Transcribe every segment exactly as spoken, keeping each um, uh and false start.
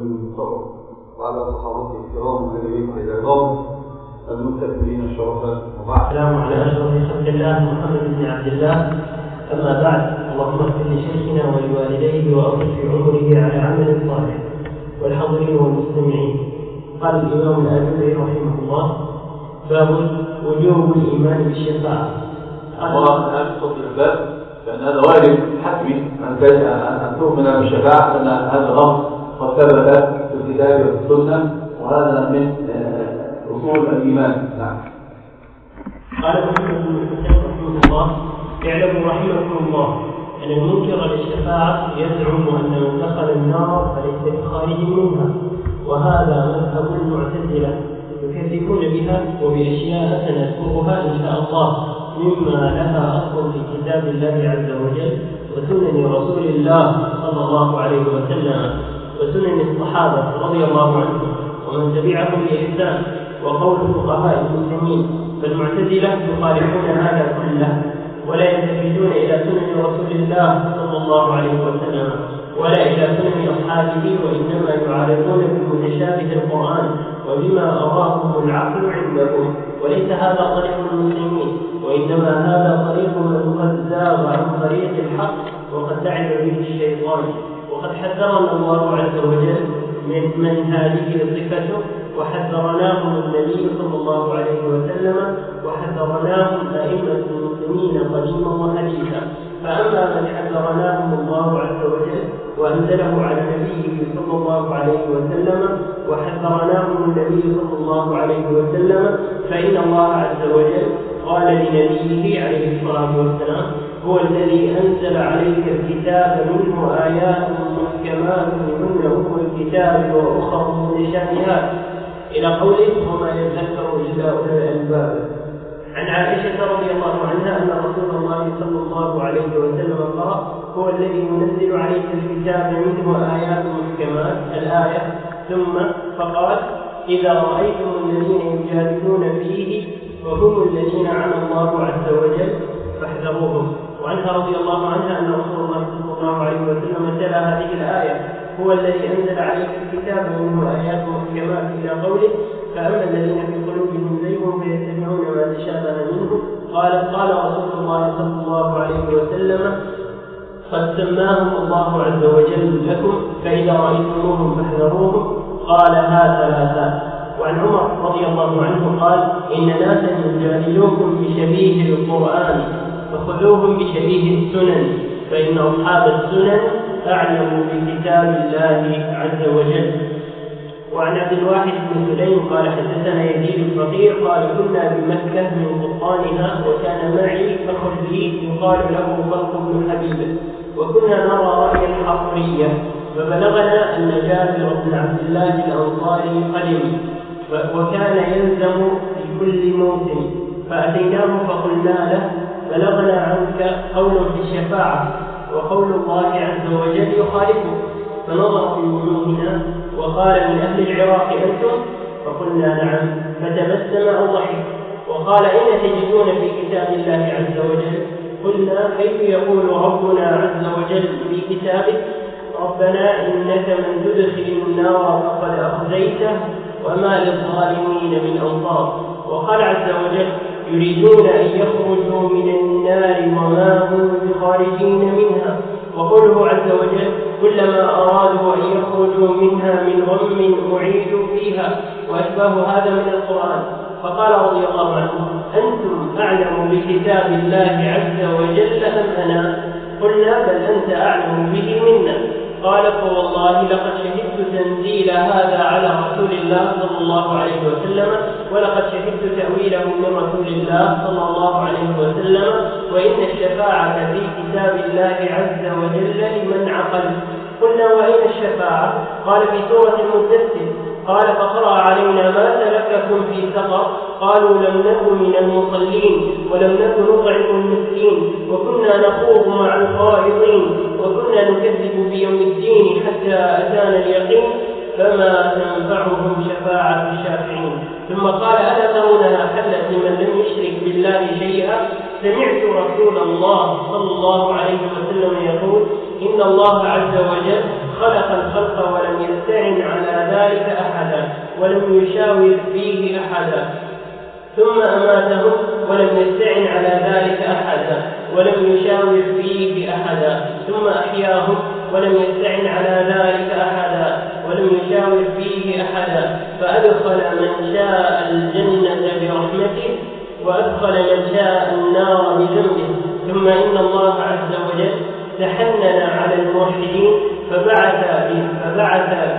المصطفى وعلى صحابته الكرام الذين اهتداهم المتكبرين الشرفاء. وبعد. السلام على أشرف خلق الله محمد بن عبد الله. أما بعد، اللهم اغفر لشيخنا ولوالديه وأطل في عمره على عمل صالح والحاضرين والمستمعين. قال الإمام الآجري رحمه الله: باب وجوب الإيمان بالشفاعة. الله الآن فصل الباب، لأن هذا واجب حتمي أن تؤمن بالشفاعة، لأن هذا الأمر قد ثبت في الكتاب والسنة، وهذا من أصول الإيمان. نعم. قال محمد بن حسين رحمه الله: اعلموا رحمكم الله أن المنكر للشفاعة يزعم أن من دخل النار فليس بخارج منها، وهذا مذهب المعتزلة يكذبون بها وبأشياء سنذكرها إن شاء الله مما لها أصل في كتاب الله عز وجل وسنن رسول الله صلى الله عليه وسلم وسنن الصحابة رضي الله عنهم ومن تبعهم بإحسان وقول فقهاء المسلمين. فالمعتزلة يخالفون هذا كله ولا يلتفتون إلى سنن رسول الله صلى الله عليه وسلم ولا إلى سنن أصحابه، وإنما يعارضون بمتشابه القرآن وبما أراهم العقل عندهم، وليس هذا طريق المسلمين، وإنما هذا طريق من قد زاغ عن طريق الحق وقد لعب به الشيطان. وقد حذرنا الله عز وجل من من هذه صفته، وحذرناهم النبي صلى الله عليه وسلم، وحذرناهم أئمة المسلمين قديما وحديثا. فأما من حذرناهم الله عز وجل وأنزله على نبيه صلى الله عليه وسلم وحذرناهم النبي صلى الله عليه وسلم، فإن الله عز وجل قال لنبيه عليه الصلاة والسلام: هو الذي أنزل عليك الكتاب منه آيات محكمات هن أم الكتاب وأخر متشابهات، إلى قوله: وما يذكر إلا أولو الألباب. عن عائشة رضي الله عنها أن رسول الله صلى الله عليه وسلم قرأ: هو الذي ينزل عليك الكتاب منه آيات محكمات الآية، ثم فقال: إذا رأيتم الذين يجادلون فيه وهم الذين عنى الله عز وجل فاحذروهم. وعنها رضي الله عنها أن رسول الله صلى الله عليه وسلم تلا هذه الآية: هو الذي أنزل عليك الكتاب منه آيات محكمات، إلى قوله: فأما الذين في قلوبهم زيغ فيتبعون ما تشابه منه. قال قال رسول الله صلى الله عليه وسلم: قد سماهم الله عز وجل لكم، فإذا رأيتموهم فاحذروهم. قالها ثلاثا. وعن عمر رضي الله عنه قال: إن ناسا يجادلوكم بشبيه القرآن فخذوهم بشبيه السنن، فإن أصحاب السنن أعلموا بكتاب الله عز وجل. وعن عبد الواحد بن سليم قال: حدثنا يزيد الفقير قال: كنا بمكة من قطانها، وكان معي أخ لي يقال له طلق بن حبيب، وكنا نرى رأي الحقرية، فبلغنا أن جابر بن عبد الله الأنصاري قدم وكان يلزم في كل موسم، فأتيناه فقلنا له: بلغنا عنك قول في الشفاعة وقول الله عز وجل يخالفه. فنظر في وجوهنا وقال: من أهل العراق أنتم؟ فقلنا: نعم. فتبسم أو ضحك وقال: أين تجدون في كتاب الله عز وجل؟ قلنا: كيف يقول ربنا عز وجل في كتابه: ربنا إنك من تدخل النار فقد أخزيته وما للظالمين من أنصار. وقال عز وجل: يريدون أن يخرجوا من النار وما هم بخارجين منها. وقوله عز وجل: كلما أرادوا أن يخرجوا منها من غم أعيدوا فيها، وأشباه هذا من القرآن. فقال رضي الله عنه: أنتم أعلم بكتاب الله عز وجل أم أنا؟ قلنا: بل أنت أعلم به منا. قال: فوالله لقد شهدت تنزيل هذا على رسول الله صلى الله عليه وسلم، ولقد شهدت تأويله من رسول الله صلى الله عليه وسلم، وإن الشفاعة في كتاب الله عز وجل لمن عقل. قلنا: وأين الشفاعة؟ قال: في سورة المدثر. قال: فقرأ علينا: ما سلككم في سقر؟ قالوا: لم نكن من المصلين ولم نكن نطعم المسكين وكنا نخوض مع الخائضين وكنا نكذب بيوم الدين حتى أتانا اليقين فما تنفعهم شفاعة الشافعين. ثم قال: ألا ترونها حلت لمن لم يشرك بالله شيئا؟ سمعت رسول الله صلى الله عليه وسلم يقول: إن الله عز وجل خلق الخلق ولم يستعن على ذلك أحدا ولم يشاور فيه أحدا، ثم أماتهم ولم يستعن على ذلك أحدا ولم يشاور فيه أحدا، ثم أحياهم ولم يستعن على ذلك أحدا ولم يشاور فيه أحدا، فأدخل من شاء الجنة برحمته وأدخل من شاء النار بذنبه. ثم إن الله عز وجل تحنن على الموحدين فبعث فبعث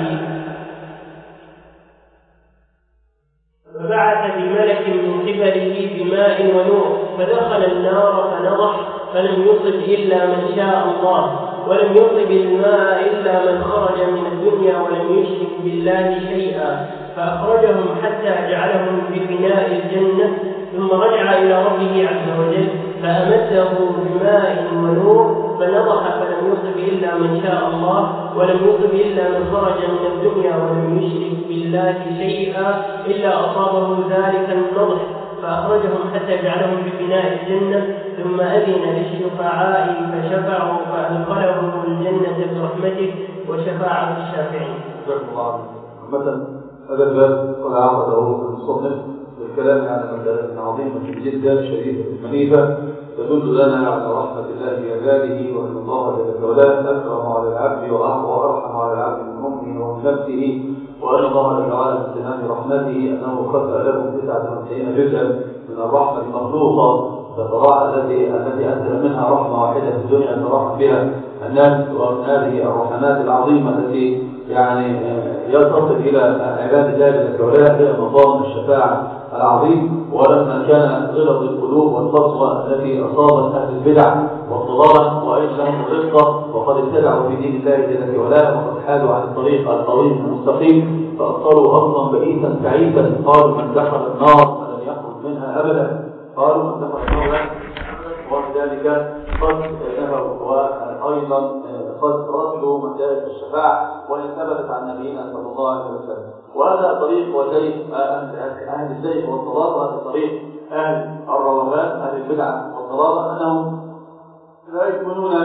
فبعث بملك من قبله بماء ونور فدخل النار فنضح فلم يصب إلا من شاء الله، ولم يصب الماء إلا من خرج من الدنيا ولم يشرك بالله شيئا، فأخرجهم حتى جعلهم بفناء الجنة، ثم رجع إلى ربه عز وجل فأمده بماء ونور فنضح فلم يصب إلا من شاء الله، ولم يصب إلا من خرج من الدنيا ولم يشرك بالله شيئا إلا أصابه ذلك النضح، فأخرجهم حتى جعلهم بفناء الجنة، ثم أذن للشفعاء فشفعوا فأدخلهم الجنة برحمته وشفاعة الشافعين. مثلا هذا الباب قد عقده المصنف بالكلام عن مسألة عظيمة جدا شريفة منيفة تدل لنا على رحمة الله بعباده وأن الله جل وعلا أكرم على العبد وأرحم على العبد من أمه ومن نفسه، وأن الله جل وعلا من تمام رحمته أنه خلق لكم تسعة وتسعين جزءا من الرحمة المخلوقة تتراعى التي التي أنزل منها رحمة واحدة في الدنيا ترحم بها الناس، ومن هذه الرحمات العظيمة التي يعني يصل إلى عباد الله جل وعلا هي مقام الشفاعة العظيم. ولما كان غلظ القلوب والقسوة التي أصابت أهل البدع والضلال وأين لهم الرزق وقد ابتدعوا في دين الله جل وعلا وقد حادوا عن الطريق الطويل المستقيم فأصلوا أصلا بئيسا تعيسا، قالوا من دخل النار فلن يخرج منها أبدا، قالوا من دخل النار وبذلك قد نهوا وأيضا قد ردوا مسائل الشفاعة وإن ثبتت عن نبينا صلى الله عليه وسلم. وهذا طريق وزيف أهل الزيف والضلال، وهذا طريق أهل الروغان أهل البدع والضلال أنهم لا يؤمنون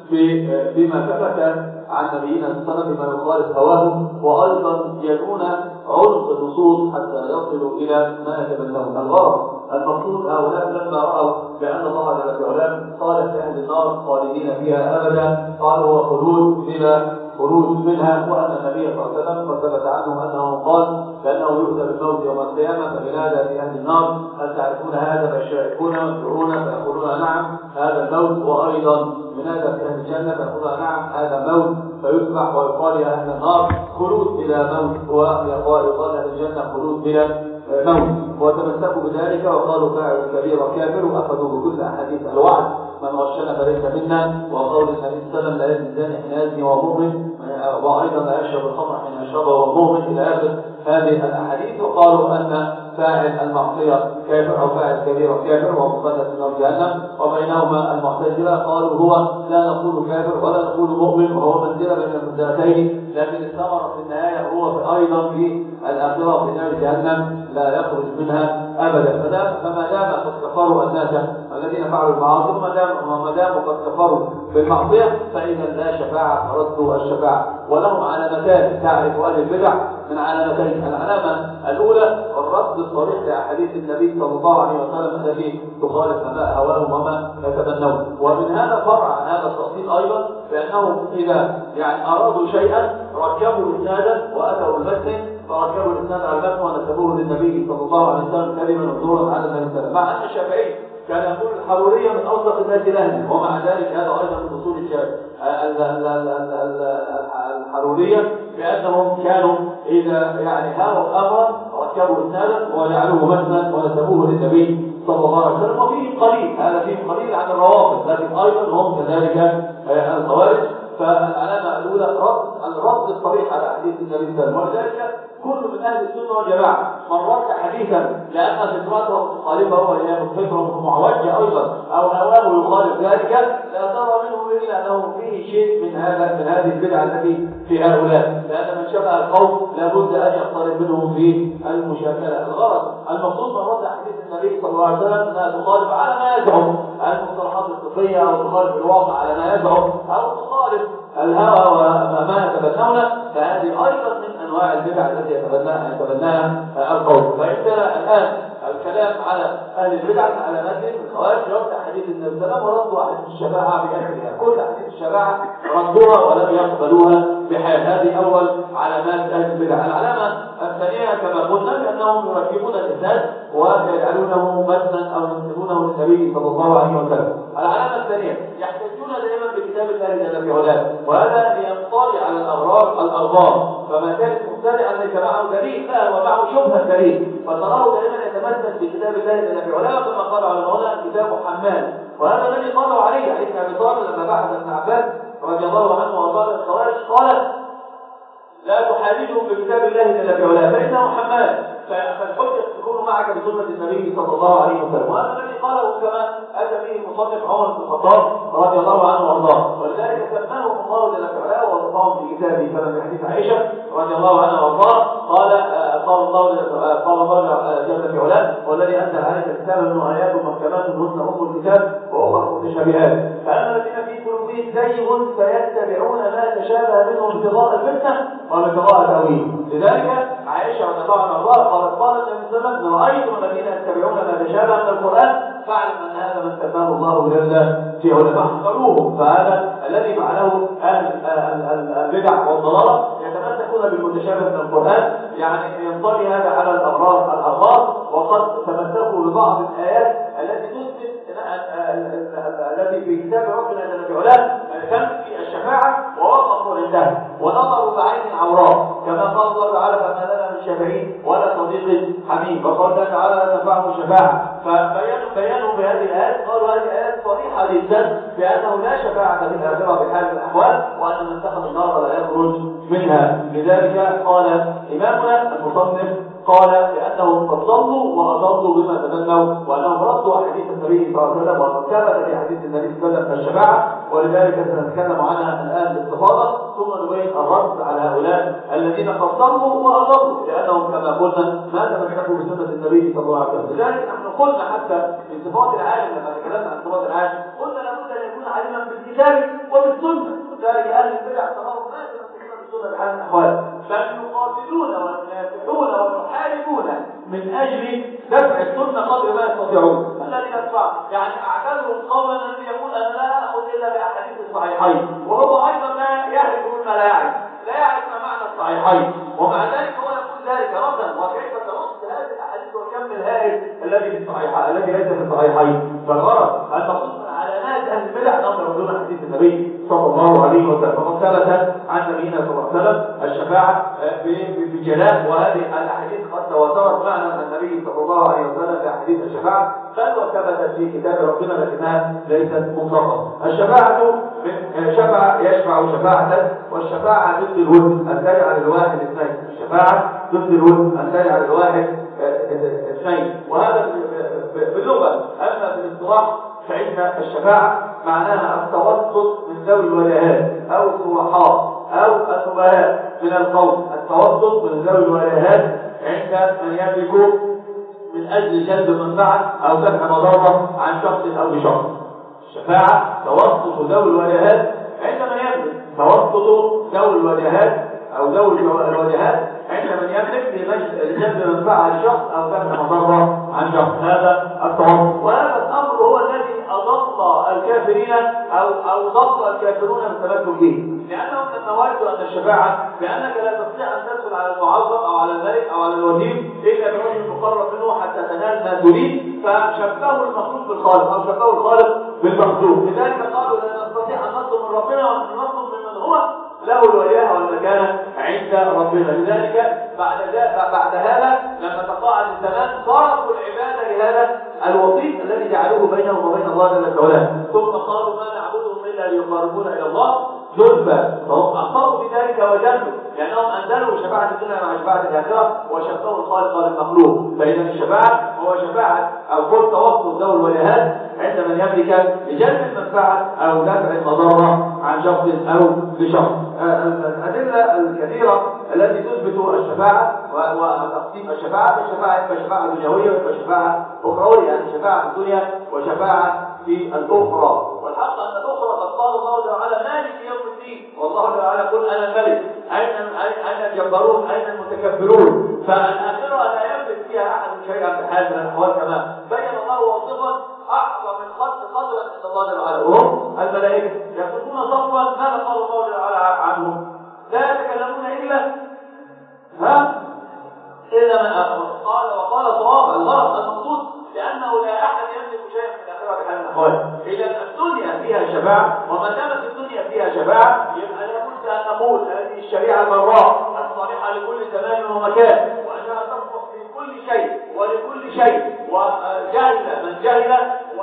بما ثبت عن نبينا صلى الله عليه وسلم بما يخالف هواهم، وأيضا يدون عمق النصوص حتى يصلوا إلى ما يتبنون. الغرض المقصود هؤلاء لما رأوا بأن الله جل وعلا قال في أهل النار خالدين فيها أبدا قالوا هو خلود بلا خروج منها، وأن النبي صلى الله عليه وسلم قد ثبت عنه أنه قال بأنه يؤتى بالموت يوم القيامة فبنادى في أهل النار هل تعرفون هذا فيشاركون يدعون فيقولون نعم هذا الموت، وأيضا منادى في أهل الجنة فيقولون نعم هذا موت، فيصبح ويقال يا أهل النار خلود بلا موت، ويقال أهل الجنة خلود بلا موت، وتمسكوا بذلك وقالوا فاعل كبير وكافر، وأخذوا بكل أحاديث الوعد من غشنا فليس منا، وقول النبي صلى الله عليه وسلم لا يزني الزاني حين يزني وهو مؤمن، وأيضا لا يشرب الخمر حين يشربه وهو مؤمن إلى آخر هذه الأحاديث. وقالوا أن فاعل المعصية كافر أو فاعل كبير وكافر ومخلد في نار جهنم، وبينهما المعتزلة قالوا هو لا نقول كافر ولا نقول مؤمن وهو منزلة بين المنزلتين، لكن الثمرة في النهاية هو أيضا في الآخرة في نار جهنم لا يخرج منها أبدا. فما دام قد كفروا الناس الذين فعلوا المعاصي وما داموا قد كفروا بالمعصية فإذا لا شفاعة فردوا الشفاعة. ولهم علامتان تعرف أهل البدع من علامتين: العلامة الأولى الرد الصريح لأحاديث النبي صلى الله عليه وسلم التي تخالف ما هواهم وما يتبنون، ومن هذا فرع عن هذا التفصيل أيضا بأنهم إذا يعني أرادوا شيئا ركبوا إسنادا وأتوا المتن فركبوا الإسناد على المتن ونسبوه للنبي صلى الله عليه وسلم كلمة مقدورا على النبي صلى الله عليه وسلم، مع أن الشافعي كان يقول الحرورية من أصدق الناس لهجة، ومع ذلك هذا أيضا من أصول الحرورية بأنهم كانوا إذا يعني هاوا أمرا ركبوا إسنادا وجعلوه متنا ونسبوه للنبي صلى الله عليه وسلم. وفيه قليل هذا فيه قليل عن الروافض، لكن أيضا هم كذلك الخوارج. فالعلامة الأولى رد الرد الصريح على حديث النبي صلى الله عليه وسلم، ولذلك كل من أهل السنة والجماعة من رد حديثا لأن فطرته مخالفة وهي فطرة معوجة أيضا أو هواه يخالف ذلك لا ترى منه إلا أنه فيه شيء من هذا من هذه البدعة التي في هؤلاء، لأن من شبه القوم لابد أن يقترب منهم في المشاكلة. الغرض المقصود من رد حديث النبي صلى الله عليه وسلم أنها تخالف على ما يزعم المصطلحات الطبية أو تخالف الواقع على ما يزعم أو تخالف الهوى وما يتبنون، فهذه أيضا من أنواع البدع التي يتبناها يتبناها القوم. فعندنا الآن الكلام على أهل البدع على متن الخوارج رد حديث النبي صلى الله عليه وسلم وردوا حديث الشفاعة بأهلها، كل حديث الشفاعة ردوها ولم يقبلوها بحال. هذه أول علامات أهل البدع. العلامة الثانية كما قلنا بأنهم يركبون الإسناد ويجعلونه متنا أو ينسبونه للنبي صلى الله عليه وسلم. العلامة الثانية يحتجون دائما بكتاب الله جل في علاه، وهذا ينطلي على الأغراض الأغراض، فما كانت مبتدعا ليس معه دليل لا ومعه شبهة دليل، فتراه دائما يتمثل بكتاب الله جل في علاه كما قال علماؤنا كتاب حمال. وهذا الذي قالوا عليه علي بن ابي طالب لما بعث ابن عباس رضي الله عنه وقال الخوارج قال لا تحاججهم بكتاب الله جل في علاه فانه حمال، فالحجة تكون معك بسنة النبي صلى الله عليه وسلم. وهذا الذي قاله كما أتى به المصنف عمر بن الخطاب رضي الله عنه وارضاه، ولذلك سماهم الله جل وعلا ووصفهم في كتابه كما في حديث عائشة رضي الله عنها وارضاها قال قال الله قال الله جل وعلا والذي أنزل عليك الكتاب منه آيات محكمات هن أم الكتاب وأخرى متشابهات، فأما الذين في قلوبهم زيغ فيتبعون ما تشابه منه ابتغاء الفتنة وابتغاء تأويله. لذلك عائشة رضي الله عنها وارضاها قالت قال النبي صلى الله عليه وسلم رأيتم الذين يتبعون ما تشابه من القرآن فاعلم أن هذا من سماه الله جل في علماء احذروه. فهذا الذي فعله أهل البدع والضلالة يتمسكون بالمتشابه من القرآن، يعني ينطلي هذا على الأغراض الأغراض وقد تمسكوا ببعض الآيات التي تثبت التي في كتاب ربنا جل وعلا كان في الشفاعة ووقفوا عندها ونظروا بعين عوراء كما قال الله تعالى فما لنا من شافعين ولا صديق حميم، وقال الله تعالى لا تنفعهم الشفاعة. فبينوا بيانوا بهذه الآيات قالوا هذه آيات صريحة جدا بأنه لا شفاعة في الآخرة بحال من الأحوال وأن من دخل النار لا يخرج منها. لذلك قال إمامنا المصنف قال لأنهم قد ضلوا وأضلوا بما تمنوا وأنهم ردوا حديث النبي صلى الله عليه وسلم وثبت في حديث النبي صلى الله عليه وسلم الشفاعة، ولذلك سنتكلم عنها الآن باستفاضة ثم نبين الرد على هؤلاء الذين قد ضلوا وأضلوا لأنهم كما قلنا ما تمسكوا بسنة النبي صلى الله عليه وسلم. لذلك نحن قلنا حتى في صفات العالم لما تكلمنا عن صفات العالم قلنا لابد أن يكون عالما بالكتاب وبالسنة. لذلك أهل البدع تمروا ما يتمسكون بالسنة بحال الأحوال بل يقاتلون وينافحون ويحاربون من أجل دفع السنة قدر ما يستطيعون. الذي يدفع يعني أعتذروا قولا الذي يقول أنا لا أخذ إلا بأحاديث الصحيحين وهو أيضا لا يعرف ما لا يعرف لا يعرف ما معنى الصحيحين، ومع ذلك هو يقول ذلك ردا وكيف ترد هذه الأحاديث وكم الهائل الذي في الصحيحين الذي ليس في الصحيحين. فالغرض أن نقص من علامات أهل البدع أنهم يردون حديث النبي صلى الله عليه وسلم. فقد ثبت عن نبينا صلى الله عليه وسلم الشفاعة بجلاء، وهذه الأحاديث قد تواترت معنا عن النبي صلى الله عليه وسلم في أحاديث الشفاعة بل وثبتت في كتاب ربنا لكنها ليست مطلقة. الشفاعة شفاعة يشفع شفاعة، والشفاعة ضد الود أن تجعل الواحد اثنين. الشفاعة ضد الود أن تجعل الواحد اثنين، وهذا في اللغة. أما في الاصطلاح فإن الشفاعة معناها التوسط من ذوي الولايات أو الصلحاء أو النبلاء من القوم، التوسط من ذوي الولايات عند من يملك من أجل جلب منفعة أو دفع مضرة عن شخص أو لشخص. الشفاعة توسط ذوي الولايات عند من يملك، توسط ذوي الولايات أو ذوي الولايات عند من يملك لجلب منفعة لشخص أو دفع مضرة عن شخص، هذا التوسط. وهذا الأمر هو الذي أضل الكافرين أو أو ضل الكافرون بالتمسك به، لأنهم لما وجدوا أن الشفاعة بأنك لا تستطيع أن تدخل على المعظم أو على الملك أو على الوزير إلا برجل مقرب منه حتى تنال ما تريد، فشبهوا المخلوق بالخالق أو شبهوا الخالق بالمخلوق. لذلك قالوا لا نستطيع أن نطلب من ربنا وأن نطلب ممن هو له الولاية والمكانة عند ربنا. لذلك بعد بعد هذا لما تقاعد الزمان صرفوا العبادة لهذا الوسيط الذي جعلوه بينهم وبين الله جل وعلا، ثم قالوا ما نعبدهم إلا ليقربونا إلى الله زلفى، فهم أخطأوا في ذلك وجلوا لأنهم أنزلوا شفاعة الدنيا مع شفاعة الآخرة وشبهوا الخالق بالمخلوق. فإذا الشفاعة هو شفاعة أو كل توسط ذوي الولايات عند من يملك لجلب المنفعة أو دفع المضرة عن شخص أو لشخص. الأدلة الكثيرة التي تثبت الشفاعة وتقسيم الشفاعة الشفاعة إما شفاعة دنيوية وإما شفاعة أخروية، يعني شفاعة في الدنيا وشفاعة في الأخرى. والحق أن الأخرى قد قال الله تعالى مالك يوم الدين والله تعالى يقول انا الملك، اين اين الجبارون، اين المتكبرون؟ فالاخره لا يملك فيها احد شيئا بحال من الاحوال، كما بين الله واصفا اعظم الخلق قدرا عند الله جل وعلا وهم الملائكه يصفون صفا. ماذا قال الله جل وعلا عنهم؟ لا يتكلمون الا ها الا من قال وقال صواب. الغرض المقصود لانه لا احد يملك شيئا من الاخره بحال من الاحوال. اذا الدنيا فيها شفاعه، وما دامت الدنيا فيها شفاعه يبقى لابد ان نقول هذه الشريعه البراء الصالحه لكل زمان ومكان، وانها تصلح لكل شيء ولكل شيء، وجهل من جهل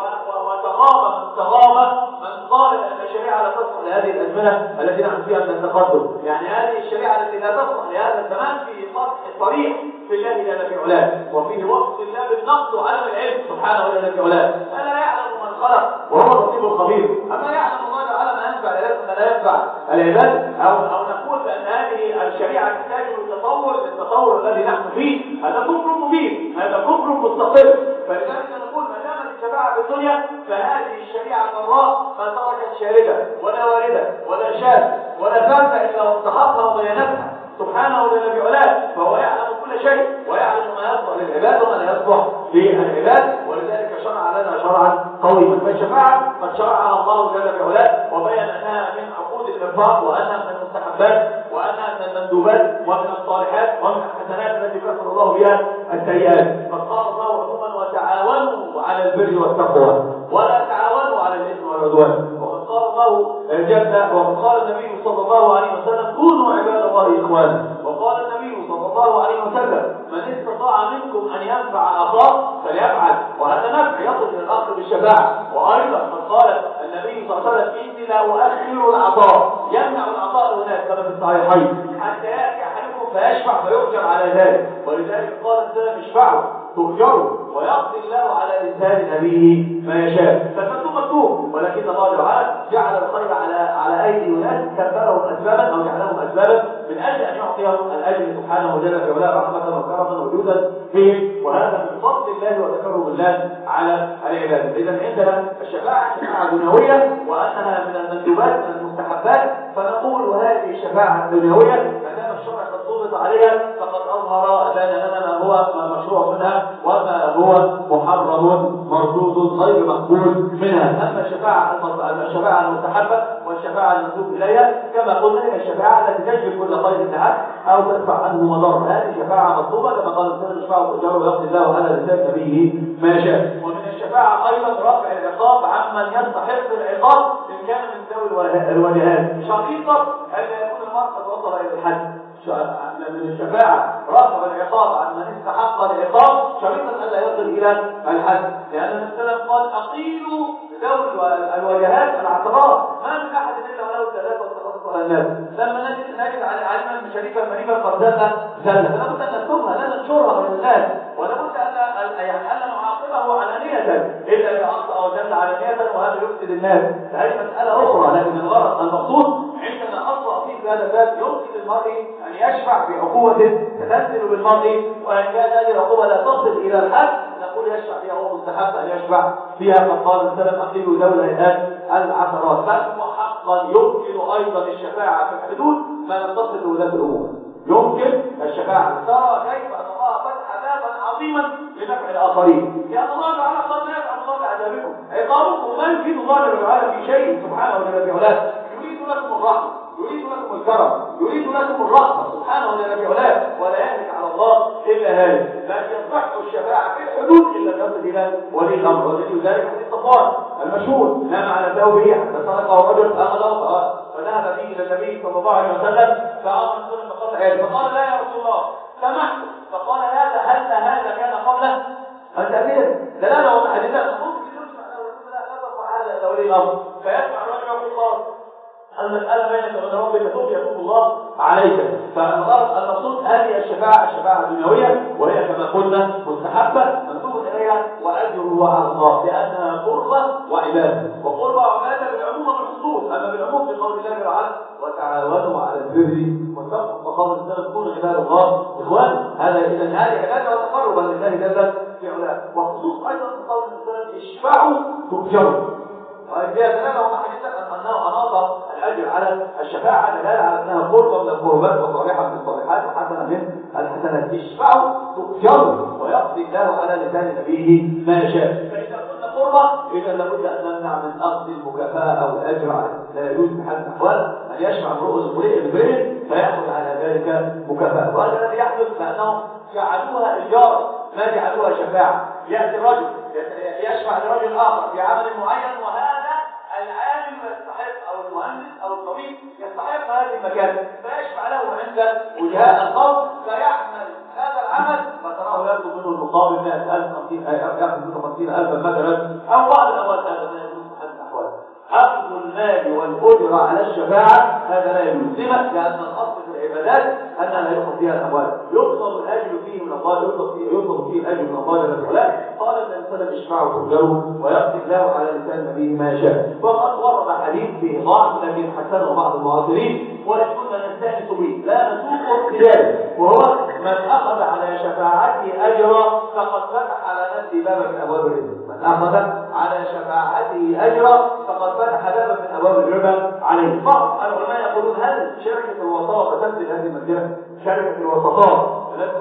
وتغاب من تغاب من قال ان الشريعه لا تصلح لهذه الازمنه التي نحن فيها من التقدم. يعني هذه الشريعه التي لا تصلح لهذا الزمان في سطح صريح في الله جل في علاه، وفيه وصف الله بالنقص وعدم العلم سبحانه جل في علاه. الا يعلم من خلق وهو اللطيف الخبير. اما يعلم الله تعالى ما ينفع العباد وما لا ينفع العباد، او او نقول بان هذه الشريعه تحتاج للتطور للتطور الذي نحن فيه، هذا كفر مبين، هذا كفر مستقل. فلذلك نقول ما دامت الشفاعه في الدنيا فهذه الشريعه الضراء ما تركت شارده ولا وارده ولا شاذ ولا فاسده الا واستحقها وبينتها سبحانه جل في علاه. فهو يعلم كل شيء ويعلم ما يصلح للعباد وما لا يصلح للعباد، ولذلك شرع لنا شرعا قويا. فالشفاعه قد شرعها الله جل في علاه وبين انها من عقود الانفاق، وانها من المستحبات، وانها من المندوبات ومن الصالحات ومن الحسنات التي كفر الله بها السيئات. فقال الله عموما وتعاونوا على البر والتقوى ولا تعاونوا على الاثم والعدوان. وقد قال الله جل وقد قال النبي صلى الله عليه وسلم كونوا عباد الله اخوانا. وقال النبي صلى الله عليه وسلم من استطاع منكم ان ينفع اخاه فليفعل، وهذا نفع يصل الى الاخر بالشفاعه. وايضا قد قال النبي صلى الله عليه وسلم اني لا اؤخر العطاء، يمنع العطاء هناك كما في الصحيحين حتى ياتي احدكم فيشفع فيؤجر على ذلك. ولذلك قال السلام اشفعوا تؤجروا ويقضي الله على لسان نبيه ما يشاء. فالمكتوب مكتوب، ولكن الله تعالى جعل الخير على على ايدي ناس كبرهم اسبابا او جعلهم اسبابا من اجل ان يعطيهم الاجر سبحانه جل في علاه رحمه وكرما وجودا فيهم، وهذا من فضل الله وتكرم الله على العباد. اذا عندنا الشفاعه شفاعه دنيويه وانها من المندوبات من المستحبات، فنقول هذه الشفاعه الدنيويه ما دام الشرع قد ضبط عليها فقد اظهر لنا ما هو مشروع منها وما هو محرم مردود غير مقبول منها. اما الشفاعه الشفاعه المستحبه والشفاعه المندوب اليها كما قلنا هي الشفاعه التي تجلب كل خير لحد او تدفع عنه مضر، هذه شفاعه مطلوبه كما قال السيد الشفاعه تؤجر ويقضي الله على لسان نبيه ما شاء. ومن الشفاعه ايضا رفع العقاب عمن يستحق العقاب ان كان من ذوي الوجهات شريطه الا يكون المرء قد وصل الى الحد. من الشفاعة رفع العقاب عن من استحق العقاب شريطا ألا يصل إلى الحد، لأن السلام قال أقيلوا ذوي الوجهات العثرات، ما من أحد إلا وله ثلاثة وتخصص على الناس. لما نجد نجد على علما شريفا مريفا قد زل زل فلابد أن نكتبها لا ننشرها بين الناس، ولابد أن يعني أن نعاقبه علانية إلا إذا أخطأ وجل علانية وهذا يفسد الناس. هذه مسألة أخرى، لكن الغرض المقصود عندما أخطأ في هذا الباب يمكن للمرء أن يشفع بعقوبة تنزل بالمرء، وإن كان هذه العقوبة لا تصل إلى الحد نقول يشفع فيها هو مستحب أن يشفع فيها. فقال السلام أقيلوا ذوي العثرات. بل وحقا يمكن أيضا الشفاعة في الحدود ما لم تصل لولاة الأمور. يمكن الشفاعة ترى كيف أن الله فتح بابا عظيما لنفع الآخرين، لأن الله تعالى قد لا يفعل الله بعذابكم عقابكم ما يفيد الله تعالى في شيء سبحانه وتعالى، يريد لكم الرحمة يريد لكم الكرم يريد لكم الرحمة سبحانه وتعالى ولا يهلك على الله إلا هذا. لا يصح الشفاعة في الحدود إلا تصل إلى ولي الأمر، ودليل ذلك حديث صفوان المشهور نام على ثوبه حتى سرقه رجل أخذه فذهب به إلى النبي صلى الله عليه وسلم فأمر الرسول فقال فقال لا يا رسول الله سمحت، فقال هذا هل هذا كان قبله؟ أنت أمير دلالة ومحدثات ممكن يسمع له رسول لا تضع هذا إلى ولي الأمر فيسمع الرجل يقول خلاص المسألة بينك وبين ربك توب يتوب الله عليك. فالغرض المقصود هذه الشفاعة الشفاعة الدنيوية وهي كما قلنا مستحبة منسوب إليها وأجرها على الله لأنها قربة وعبادة، وقربة وعبادة بالعموم والخصوص. أما بالعموم في قول الله تعالى وتعاونوا على البر والتقوى، وقول الإنسان تكونوا عباد الله إخوان، هذا إذا هذه عبادة وتقربا لله جل في علاه. وخصوص أيضا في قول الإنسان اشفعوا تؤجروا، وجاء دلاله وحديثا أنه أناط الاجر على الشفاعه دلاله على انها قربه من القربات وصالحه من الصالحات وحسنه من الحسنات. يشفعوا تؤجر ويقضي الله على لسان نبيه ما يشاء. فاذا قلنا قربه اذا لابد ان نمنع من اخذ المكافاه او الاجر عليه. لا يجوز بحال الاحوال ان يشفع امرؤ امرئ فياخذ على ذلك مكافاه. وهذا الذي يحدث لانهم جعلوها ايجار ما جعلوها شفاعه. ياتي رجل يشفع لرجل اخر في عمل معين، وهذا العالم يستحق او المهندس او الطبيب يستحق هذه المكانه، فيشفع له عند وجهاء القوم فيعمل هذا العمل فتراه ياخذ منه المقابل مئة ألف ياخذ منه خمسين ألفا مثلا او بعض الاوقات. هذا لا يجوز في هذه الاحوال. اخذ المال والاجره على الشفاعه هذا لا يجوز. لما؟ لان الاصل في العبادات انها لا يؤخذ فيها الاموال، يطلب الاجر فيه من الله، يطلب فيه يطلب فيه الاجر من الله جل وعلا. قال النبي صلى الله عليه وسلم اشفعوا تؤجروا ويقضي الله على لسان نبيه ما يشاء. وقد ورد حديث فيه ضعف لكن حسنه بعض المعاصرين وان كنا نستانس به لا نسوقه بذلك، وهو من اخذ على شفاعته اجرا فقد فتح على نفسه بابا من ابواب الربا. من اخذ على شفاعته اجرا فقد فتح بابا من ابواب الربا عليه. بعض العلماء يقولون هل شركه الوساطه تمثل هذه المساله؟ شركه الوساطات التي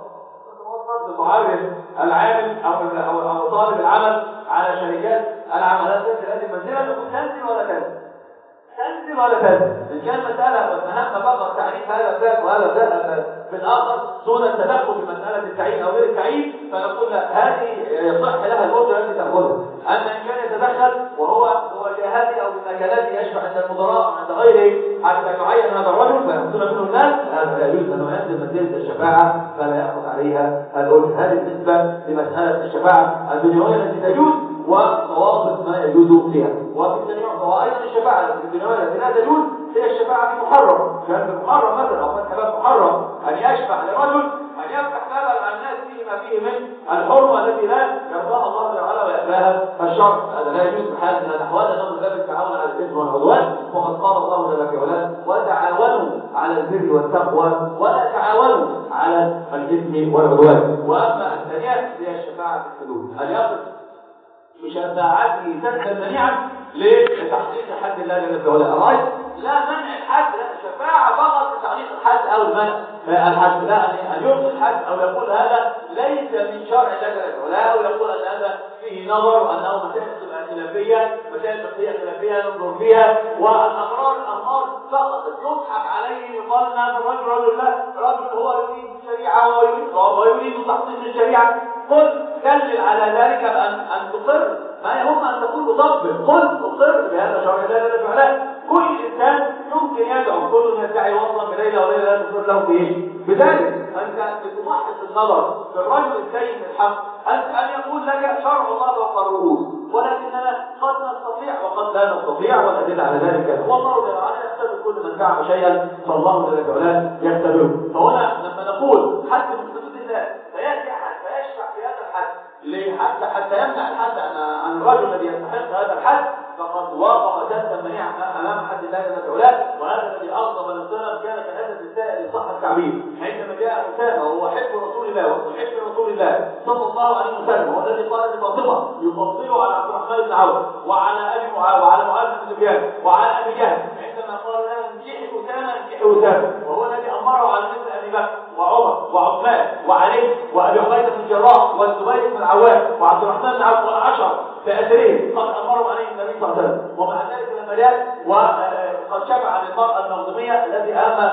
تعرف العامل او او او طالب العمل على شركات العمل تمثل هذه المساله؟ تقول تنزل ولا تنزل؟ تنزل ولا تنزل؟ ان كان مساله والمهمه فقط تعريف هذا الذات وهذا الذات في الاخر دون التدخل في مساله التعيين او غير التعيين، فنقول هذه يصح لها الاجره التي تاخذها. اما ان كان يتدخل وهو هو جهادي او بمكانته يشفع عند المدراء او عند غيره حتى يعين هذا الرجل فيحصل منه الناس، هذا لا يجوز انه ينزل منزله الشفاعه فلا ياخذ عليها الاجره. هذه بالنسبه لمساله الشفاعه الدنيويه التي تجوز وضوابط ما يجوز فيها. وفي الدنيا وايضا الشفاعه الدنيويه التي لا تجوز هي الشفاعه في محرم. كان في محرم مثلا او فتح باب محرم ان يشفع لرجل ان يفتح بابا على الناس فيه ما فيه من الحرمه التي لا يرضاها الله تعالى ويأباها الشرع. هذا لا يجوز بحال من الاحوال انه من باب التعاون على الاثم والعدوان، وقد قال الله جل وعلا وتعاونوا على البر والتقوى ولا تعاونوا على الاثم والعدوان. واما الثانيه هي الشفاعه في الحدود، ان يقف بشفاعته سدا منيعا لتحقيق حد الله جل وعلا. الراي لا منع الحد، لا شفاعه فقط لتحقيق الحد او المنع الحد، لا ان يلغي الحد او يقول هذا ليس من شرع الله جل وعلا، او يقول ان هذا فيه نظر وانه مسائل خلافيه مسائل فقهيه خلافيه ننظر فيها، والامرار الامار فقط يضحك عليه يقال ان هذا الرجل رجل لا رجل هو يريد الشريعه ويريد ويريد تحقيق الشريعه. قل دلل على ذلك بان ان تقر ما يهم ان تكون مطبق. قل اقر بهذا شرع الله جل وعلا. كل انسان يمكن يدعو، كل يدعي وصلا بليله وليله لا تقر له بايه؟ بذلك انت بتمحص النظر في الرجل السيد الحق ان ان يقول لك شرع الله فوق الرؤوس، ولكننا قد نستطيع وقد لا نستطيع، والادله على ذلك والله جل وعلا يختبر كل من فعل شيئا فالله جل وعلا يختبره. فهنا لما نقول حد من حدود الله فياتي احد فيشفع في هذا الحد حتى حتى يمنع الحد عن الرجل الذي يستحق هذا الحد فقد وقف سدا منيعا امام حد الله جل وعلا. وهذا الذي اغضب الانسان كان كهذا السائل صح التعبير حينما جاء اسامه وهو حب رسول الله وحب رسول الله صلى الله عليه وسلم، هو الذي قال لفاطمه يفضله على عبد الرحمن بن عوف وعلى ابي معاويه وعلى معاذ بن سفيان وعلى ابي جهل، عندما قال لها انكحي اسامه انكحي اسامه، وهو الذي امره على مثل ابي بكر وعمر وعثمان وعلي وابي عبيده بن الجراح والزبير بن العوام وعبد الرحمن بن عوف والعشر بأسرهم قد امروا عليه النبي صلى الله عليه وسلم. ومع ذلك لما جاء وقد شفع عن المراه المخزوميه التي امر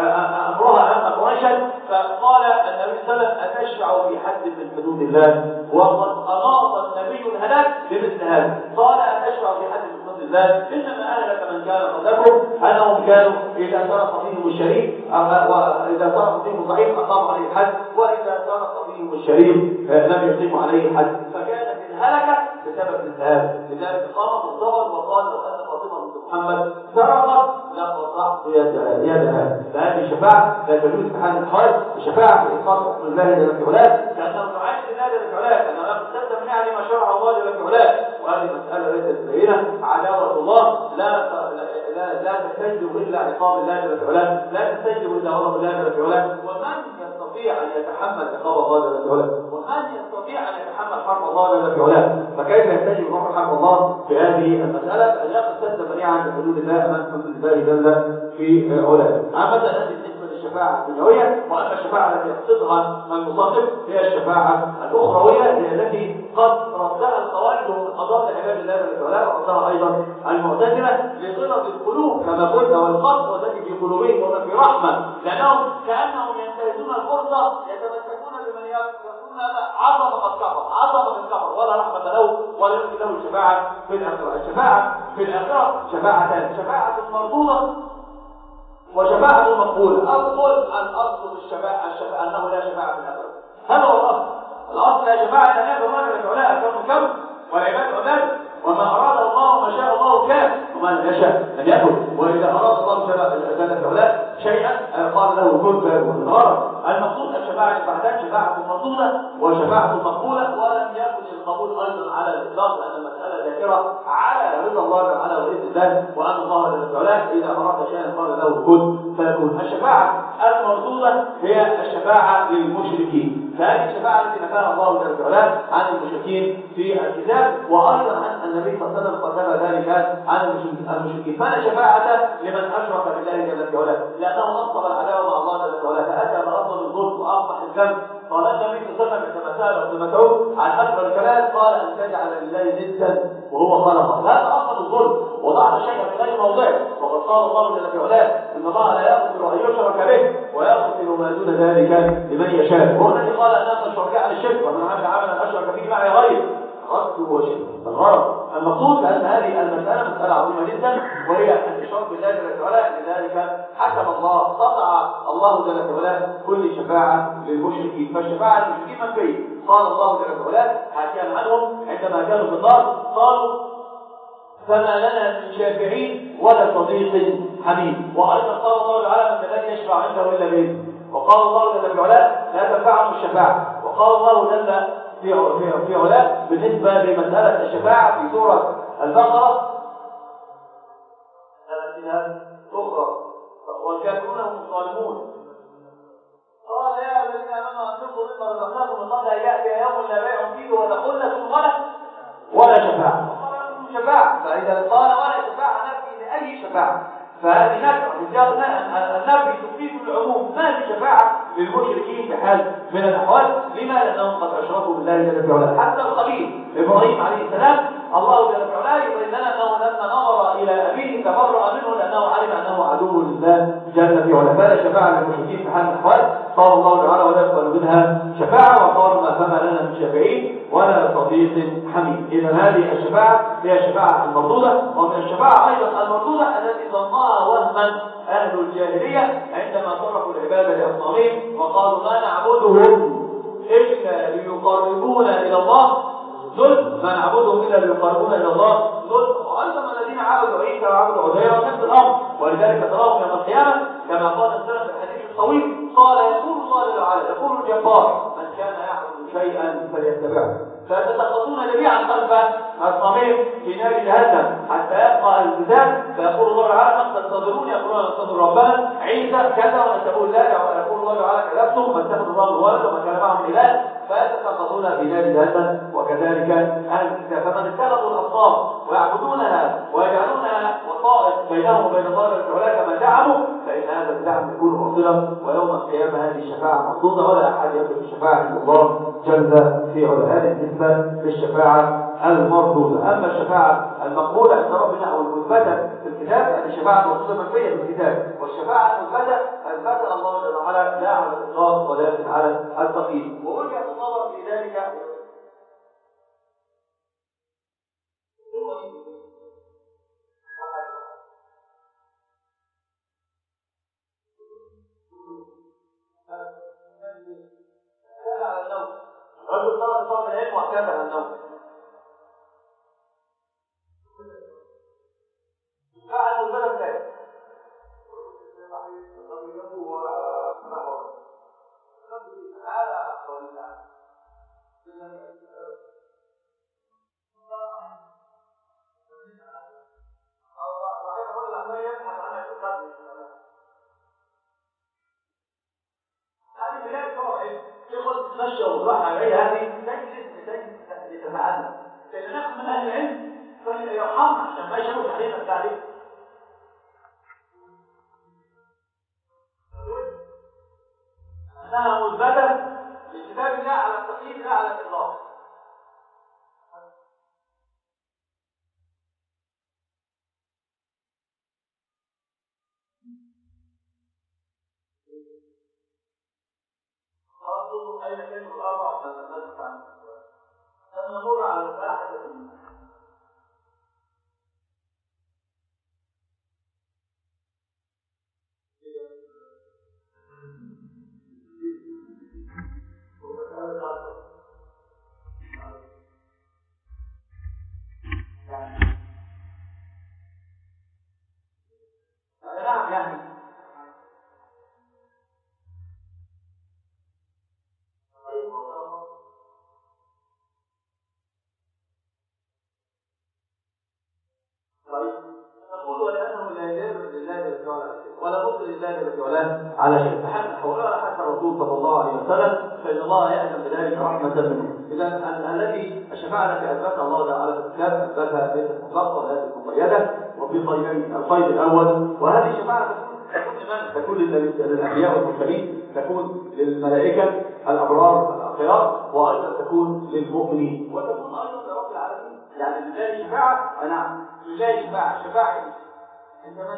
امرها امر قريشا فقال النبي صلى الله عليه وسلم اتشفع في حد من حدود الله وقد اناط النبي الهلاك بمثل هذا. قال اتشفع في حد من حدود الله انما اهلك من كان قبلكم انهم كانوا اذا سرق فيهم الشريف واذا سرق فيهم ضعيف اقاموا عليه الحد واذا سرق فيهم الشريف لم يقيموا عليه الحد، فكانت الهلكه بسبب الذهاب. لذلك قام الضبط وقال لو ان فاطمه بنت محمد سرقت لقطعت يدها يدها. فهذه شفاعه لا تجوز في حال الحال. الشفاعه في اقامه حكم الله جل وعلا كانه يعين الله جل وعلا كانه يقتدى من يعني ما شرع الله جل وعلا. وهذه مساله ليست بينه عداوه الله لا لا لا تستجلب الا عقاب الله جل وعلا، لا تستجلب الا غضب الله جل وعلا. ومن يستطيع ان يتحمل عقاب الله جل وعلا؟ ومن يستطيع ان يتحمل حرب الله جل وعلا؟ فكيف يستجلب امر حرب الله في هذه المساله؟ ان يقتصد منيعا بحدود الله امام حدود الله جل في علاه. اما مثلا بالنسبه للشفاعه الدنيويه، واما الشفاعه التي يقصدها المصنف هي الشفاعه الاخرويه، هي التي قد ردها الخوارج من اضل عباد الله جل وعلا، وردها ايضا المعتزله لغلظ القلوب كما قلنا، والقسوه التي في قلوبهم وما في رحمه، لانهم كانهم ينتهزون الفرصه يتمسكون بمن يقولون هذا عظم قد كفر، عظم قد كفر، ولا رحمه له ولا يمكن له الشفاعه في الاخره. الشفاعه في الاخره شفاعتان: شفاعه مردوده وشفاعه مقبوله. اقول الاصل في الشفاعه الشفاعه انه لا شفاعه في الاخره، هذا هو الاصل. الاصل لا شفاعه الا ان الله جل وعلا الكون كون والعباد عباد، وما اراد الله وما شاء الله كان، وما لم يشاء لم يكن. واذا اراد الله جل وعلا شيئا قال له كن فيكون. المقصود الشفاعه شفاعتان: شفاعه مردوده وشفاعه مقبوله. ولم يكن القبول ايضا على الاطلاق، لان المساله ذاكره على رضا الله تعالى واذن الله، وان الله جل وعلا اذا اراد شيئا قال له كن فيكون. الشفاعه المردوده هي الشفاعه للمشركين، فهذه الشفاعه التي نفاها الله جل وعلا عن المشركين في الكتاب، وايضا عن النبي صلى الله عليه وسلم قدم ذلك عن المشركين. فلا شفاعه لمن اشرك بالله جل وعلا، لانه نصب العداوه مع الله جل وعلا، فاتى بافضل الظلم واقبح الذنب. قال النبي صلى الله عليه وسلم كما سال ابن مسعود عن اكبر الكبائر، قال ان تجعل لله ندا وهو خلقه. هذا افضل الظلم، وضعنا شيئا في غير موضعه. وقد قال الله جل وعلا ان الله لا يغفر ان يشرك به ويغفر ما دون ذلك لمن يشاء. وهو الذي قال ان اما الشركاء عن الشرك، ومن عمل عملا اشرك فيه معي غير رده وشرك. الغرض المقصود بان هذه المساله مساله عظيمه جدا، وهي الاشراك بالله جل وعلا. لذلك حكم الله، قطع الله جل وعلا كل شفاعه للمشركين. فالشفاعه للمشركين منفيه. قال الله جل وعلا حكيا عنهم عندما كانوا في النار، قالوا فما لنا من شافعين ولا صديق حميم. وايضا قال الله تعالى من الذي يشفع عنده الا باذنه. وقال الله جل وعلا لا تنفعهم الشفاعه. وقال الله جل في في في علاه بالنسبه لمساله الشفاعه في سوره البقره التي اخرى: والكافرون هم الظالمون. قال يا الذين امنوا انفقوا مما رزقناكم من قبل ان ياتي يوم لا بيع فيه ولا خلة ولا ولا شفاعه. شفاعة. فإذا قال ولا شفاعة نفي لأي شفاعة، فهذه نكرة. النفي تفيد العموم، ما في شفاعة للمشركين بحال من الأحوال. لما؟ لأنهم قد أشركوا بالله جل وعلا. حتى الخليل إبراهيم عليه السلام الله جل وعلا يبين لنا أنه لما نظر إلى أبيه تبرأ منه، لأنه علم أنه عدو لله جل وعلا. فلا شفاعة للمشركين بحال من الأحوال. قال الله تعالى ولا يقبل منها شفاعة. وقال ما فما لنا من شافعين ولا صديق حميد. إذا هذه الشفاعة هي الشفاعة المردودة. ومن الشفاعة أيضا المردودة التي ظنها وهما أهل الجاهلية عندما صرفوا العبادة لأصنامهم وقالوا ما نعبدهم إلا ليقربونا إلى الله ظلم، ما نعبدهم إلا ليقربونا إلى الله ظلم. وأيضا الذين عبدوا عيسى وعبدوا عزير نفس الأمر. ولذلك تراهم يوم القيامة كما قال السلف في الحديث الطويل، قال يقول الله تعالى يقول الجبار من كان يعبد شيئا فليتبعه، فيتسقطون جميعا خلف أصنامهم في نار جهنم حتى يبقى الكتاب. فيقول الله تعالى من تنتظرون؟ يقولون ننتظر ربنا. عيسى كذا ونسأل الله، ويقول الله تعالى كذبتم فاتخذوا الله الولد وما كان معهم إله، فيتسقطون في نار جهنم. وكذلك أهل الكتاب فمن اتخذوا الأصنام ويعبدونها ويجعلونها وسائط بينهم وبين الله جل وعلا كما زعموا، فإن هذا الزعم يكون باطلا، ويوم القيامة هذه الشفاعة مردودة، ولا أحد يملك الشفاعة عند الله جل في علاه. هذه بالنسبة للشفاعة المردودة. أما الشفاعة المقبولة عند ربنا أو المثبتة في الكتاب، يعني الشفاعة المردودة منفية في الكتاب، والشفاعة المثبتة أثبتها الله جل وعلا لا على الإطلاق ولكن على التقييد. ووجهة النظر في ذلك على النوم. رجل طلب طلب العلم واعتاد على النوم، فعل البلد ذلك ماشيه وتروح على هذه تجلس لتتعلم، لان ناخذ من اهل العلم فيرحمنا عشان ما يشوش علينا التعليم. انها مثبته لكتاب الله على التقييد لا على الاطلاق. برضه اين كلمه الاربع عشان الناس تعلم. لما نمر على الواحد نعم يعني نقول ولأنه لا يجاب لله جل وعلا ولا بد لله جل وعلا على شيء تحمل حولها حتى الرسول صلى الله عليه وسلم، فإن الله يأذن بذلك رحمة منه. إذا التي الشفاعة التي أثبتها الله تعالى في الكتاب أثبتها ليست مطلقة ولكن مقيدة وفي قيدين. القيد الأول وهذه الشفاعة تكون لمن؟ تكون للأنبياء والمرسلين، تكون للملائكة الأبرار الأخيار، وأيضا تكون للمؤمنين وتكون أيضا لرب العالمين. يعني لله شفاعة نعم لله شفاعة شفاعة عند من؟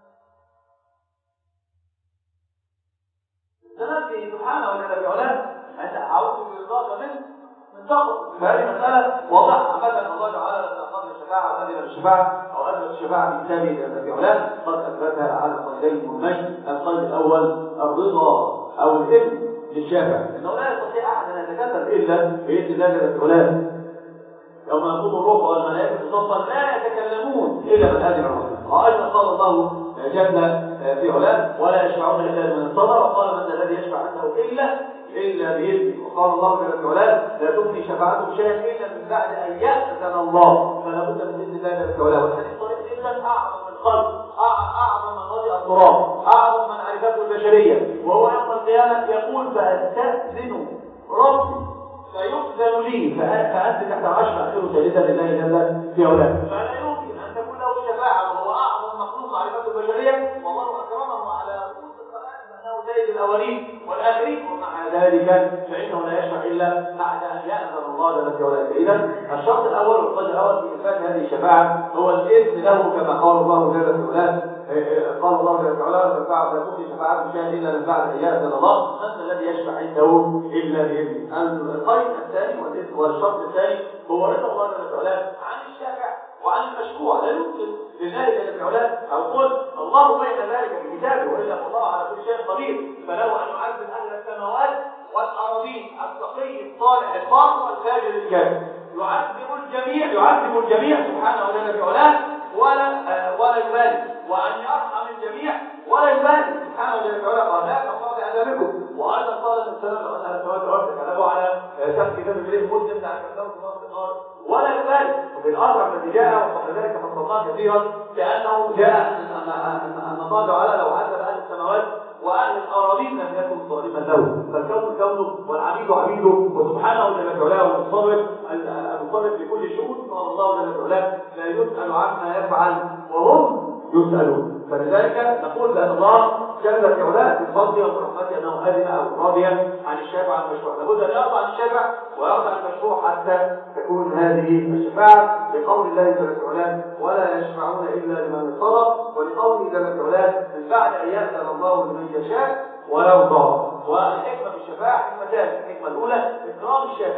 تنبي سبحانه وتعالى بعلاه أن أعوذ برضاك منه من سخط. فهذه مسألة واضحة. مثلا الله تعالى لما قال الشفاعة أو أذن الشفاعة أو أذن الشفاعة في كتابه بعلاه قد أثبتها على قيدين مهمين. القيد الأول الرضا أو الإذن للشافع، إنه لا يستطيع أحد أن يتكلم إلا بإذن الله بعلاه. يوم يقوم الروح والملائكة صفا لا يتكلمون إلا من أذن الرحمن. وأيضا قال الله جل في علاه ولا يشفعون إلا لمن ارتضى، وقال من الذي يشفع عنده إلا إلا بإذنه. وقال الله جل في علاه لا تغني شفاعتهم شيئا إلا من بعد أن يأذن الله، فلا بد من إذن الله جل في علاه. والحديث صريح جدا أعظم من الخلق، أعظم من رضي التراب، أعظم من عرفته البشرية، وهو يوم القيامة يقول فأستأذن ربي فيؤذن لي فأنت تحت عشر أخير سيدة لله جل في علاه. فلا يمكن أن تكون له شفاعة وهو أعظم مخلوق معرفته البشرية، والله أكرمه على رؤوس الخلائق أنه سيد الأولين والآخرين، ومع ذلك فإنه لا يشفع إلا بعد أن يأذن الله جل في علاه. إذا الشرط الأول والقيد الأول في إثبات هذه الشفاعة هو الإذن له كما قال الله جل في علاه. قال الله جل وعلا الشفاعة لا تغني شفاعة شيئا إلا من بعد أن يأذن الله، من الذي يشفع عنده إلا بإذنه. القيد الثاني والإذن والشرط الثاني هو رضا الله جل وعلا عن الشافع وعن المشفوع. لا يمكن لله جل وعلا أو قل الله بين ذلك بكتابه، وإلا فالله على كل شيء قدير، فله أن يعذب أهل السماوات والأراضين التقي الصالح البار والفاجر الكافر، يعذب الجميع يعذب الجميع سبحانه وتعالى ولا آه ولا يبالي، وأن يرحم الجميع ولا يبالي سبحانه وتعالى. قال لا تقاطع عذابكم. وأيضا قال السلام لو أن أهل السماوات والأرض كذبوا على سفك كتاب إبراهيم مسلم لأكلهم في نار النار ولا يبالي. وفي الأثر الذي جاء وقبل ذلك فصلناه كثيرا لأنه جاء أن الله تعالى لو عذب أهل السماوات وأهل الأراضين لم يكن ظالما له، فالكون كونه والعبيد عبيده، وسبحانه جل وعلا المتصرف المتصرف لكل شؤون. قال الله جل وعلا لا يسأل عما يفعل وهم يسألون. فلذلك نقول بأن الله جل وعلا بفضله ورحمته أنه أذن أو راضي عن الشافع عن المشروع. لابد أن يرضى عن الشافع ويرضى عن المشروع حتى تكون هذه الشفاعة، لقول الله جل وعلا ولا يشفعون إلا لمن ارتضى، ولقوله جل وعلا من بعد أن يأذن الله لمن يشاء ويرضى. والحكمة في الشفاعة حكمتان. الحكمة الأولى إكرام الشافع،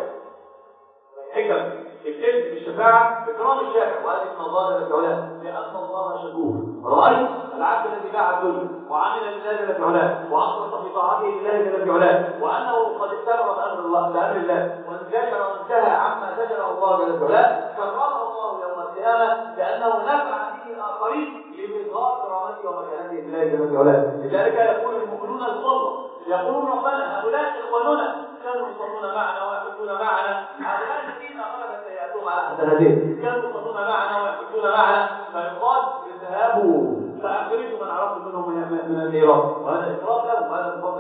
حكم الإذن بالشفاعة إكرام الشافع وأذن الله جل وعلا لأن الله شكور. رأيت العبد الذي باع الدنيا وعمل لله جل وعلا وأخلص في طاعته لله جل وعلا وأنه قد استمر بأمر الله بأمر الله وانتشر وانتهى عما زجره الله جل وعلا، كرمه الله يوم القيامة لأنه نفع به الآخرين لإظهار كرامته ومكانته لله جل وعلا. لذلك يقول المؤمنون الخلق يقولون ربنا هؤلاء إخواننا كانوا يصلون معنا ويحجون معنا، هؤلاء الذين غلبت سيئاتهم على حسناتهم كانوا يصلون معنا ويحجون معنا، فيقال اذهبوا فأخرجوا من عرفتم منهم من النيران. وهذا إكرام لهم وهذا من فضل الله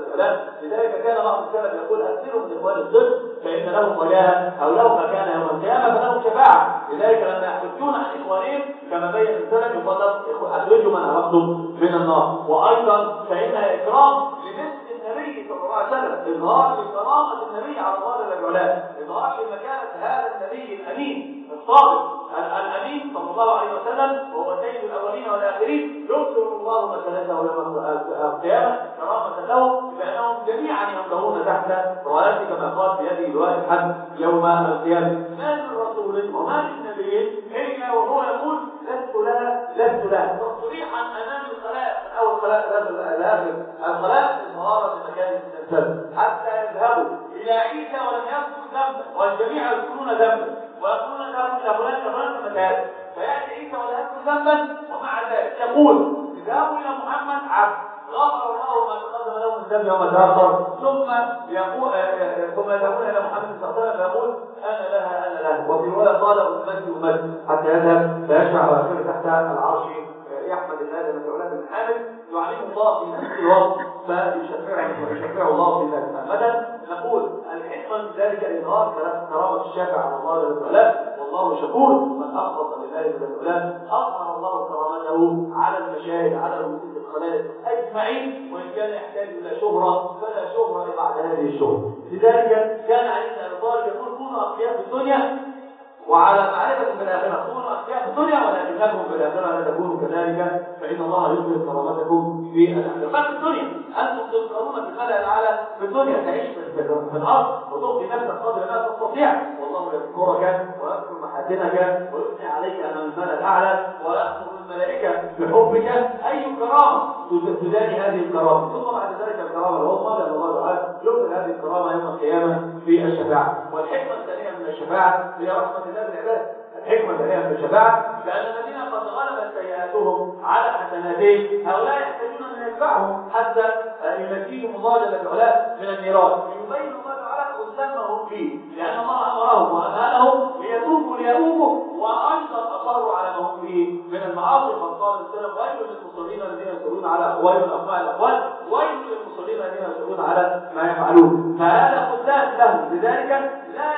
والسلام. لذلك كان بعض السلف يقول اكثروا من اخوان الصدق فان لهم وجاهه، او لهم مكانه يوم القيامه فلهم شفاعه. لذلك لما يحجون عن اخوانهم كما بين السلف يقال اخرجوا من عرفتم من النار. وايضا فانها اكرام لمثل النبي صلى الله عليه وسلم، اظهار لكرامه النبي على الله جل وعلا، اظهار لمكانه هذا النبي الامين الصادق الامين صلى الله عليه وسلم، وهو سيد الاولين والاخرين. يذكر الله مكانته يوم القيامه كرامه له بانهم جميعا ينظرون تحت رايته كما قال في هذه الروايه الحج يوم القيامه. ما من رسول وما من نبي الا وهو يقول لست لها لست لها تصريحا امام الخلائق من اول خلائق الاخر الخلائق اظهارا لمكان الانسان، حتى يذهبوا الى عيسى ولم يذكر ذنبا والجميع يذكرون ذنبا ويقولون ذنبا الى فلان فلان مكان، فياتي عيسى ولا يذكر ذنبا ومع ذلك يقول اذهبوا الى محمد عبد غفر الله ما تقدم له من ذنب يوم تاخر، ثم يقول ثم يذهبون الى محمد صلى الله عليه وسلم فيقول انا لها انا لها، وفي روايه قال امتي امتي، حتى يذهب فيشفع ويصير تحت العرش يحمد الله جل وعلا بالحامد يعلمه الله في نفس الوقت فيشفعه ويشفعه الله في ذلك. فمثلا نقول الحكمه من ذلك اظهار كرامه الشافع على الله جل وعلا، والله شكور من اخلص لله جل وعلا اظهر الله كرامته على المشاهد على رؤوس الخلائق اجمعين، وان كان يحتاج الى شهره فلا شهره بعد هذه الشهره. لذلك كان علي بن ابي طالب يقول كونوا اقياء في الدنيا وعلى معرفة بالآخرة، كونوا أخياء في الدنيا ولكنكم في الآخرة لا تكونوا كذلك فإن الله يظهر كرامتكم في الآخرة. ففي الدنيا أنتم تذكرون في الملأ الأعلى في الدنيا، تعيش في الأرض وتعطي نفسك قدر ما تستطيع، والله يذكرك ويذكر محاسنك ويثني عليك أمام الملأ الأعلى ويأمر الملائكة بحبك. أي كرامة تداني هذه الكرامة؟ ثم بعد ذلك الكرامة العظمى لأن الله تعالى يظهر هذه الكرامة يوم القيامة في الشفاعة. والحكمة الثانية من الشفاعة هي رحمة الله بالعباد. الحكمة الثانية من الشفاعة لأن الذين قد غلبت سيئاتهم على حسناتهم هؤلاء يحتاجون أن يدفعهم حتى ينجيهم الله جل وعلا من النيران، يبين الله تعالى قدامهم فيه، لأن الله أمرهم وأنهاهم ليتوبوا ليتوبوا وأيضا أصروا على ما هم فيه من المعاصي. فقال السلام ويل للمصلين الذين يصلون على ويل الأقوال الأقوال ويل للمصلين الذين يصلون على ما يفعلون. فهذا قدام لهم، لذلك لا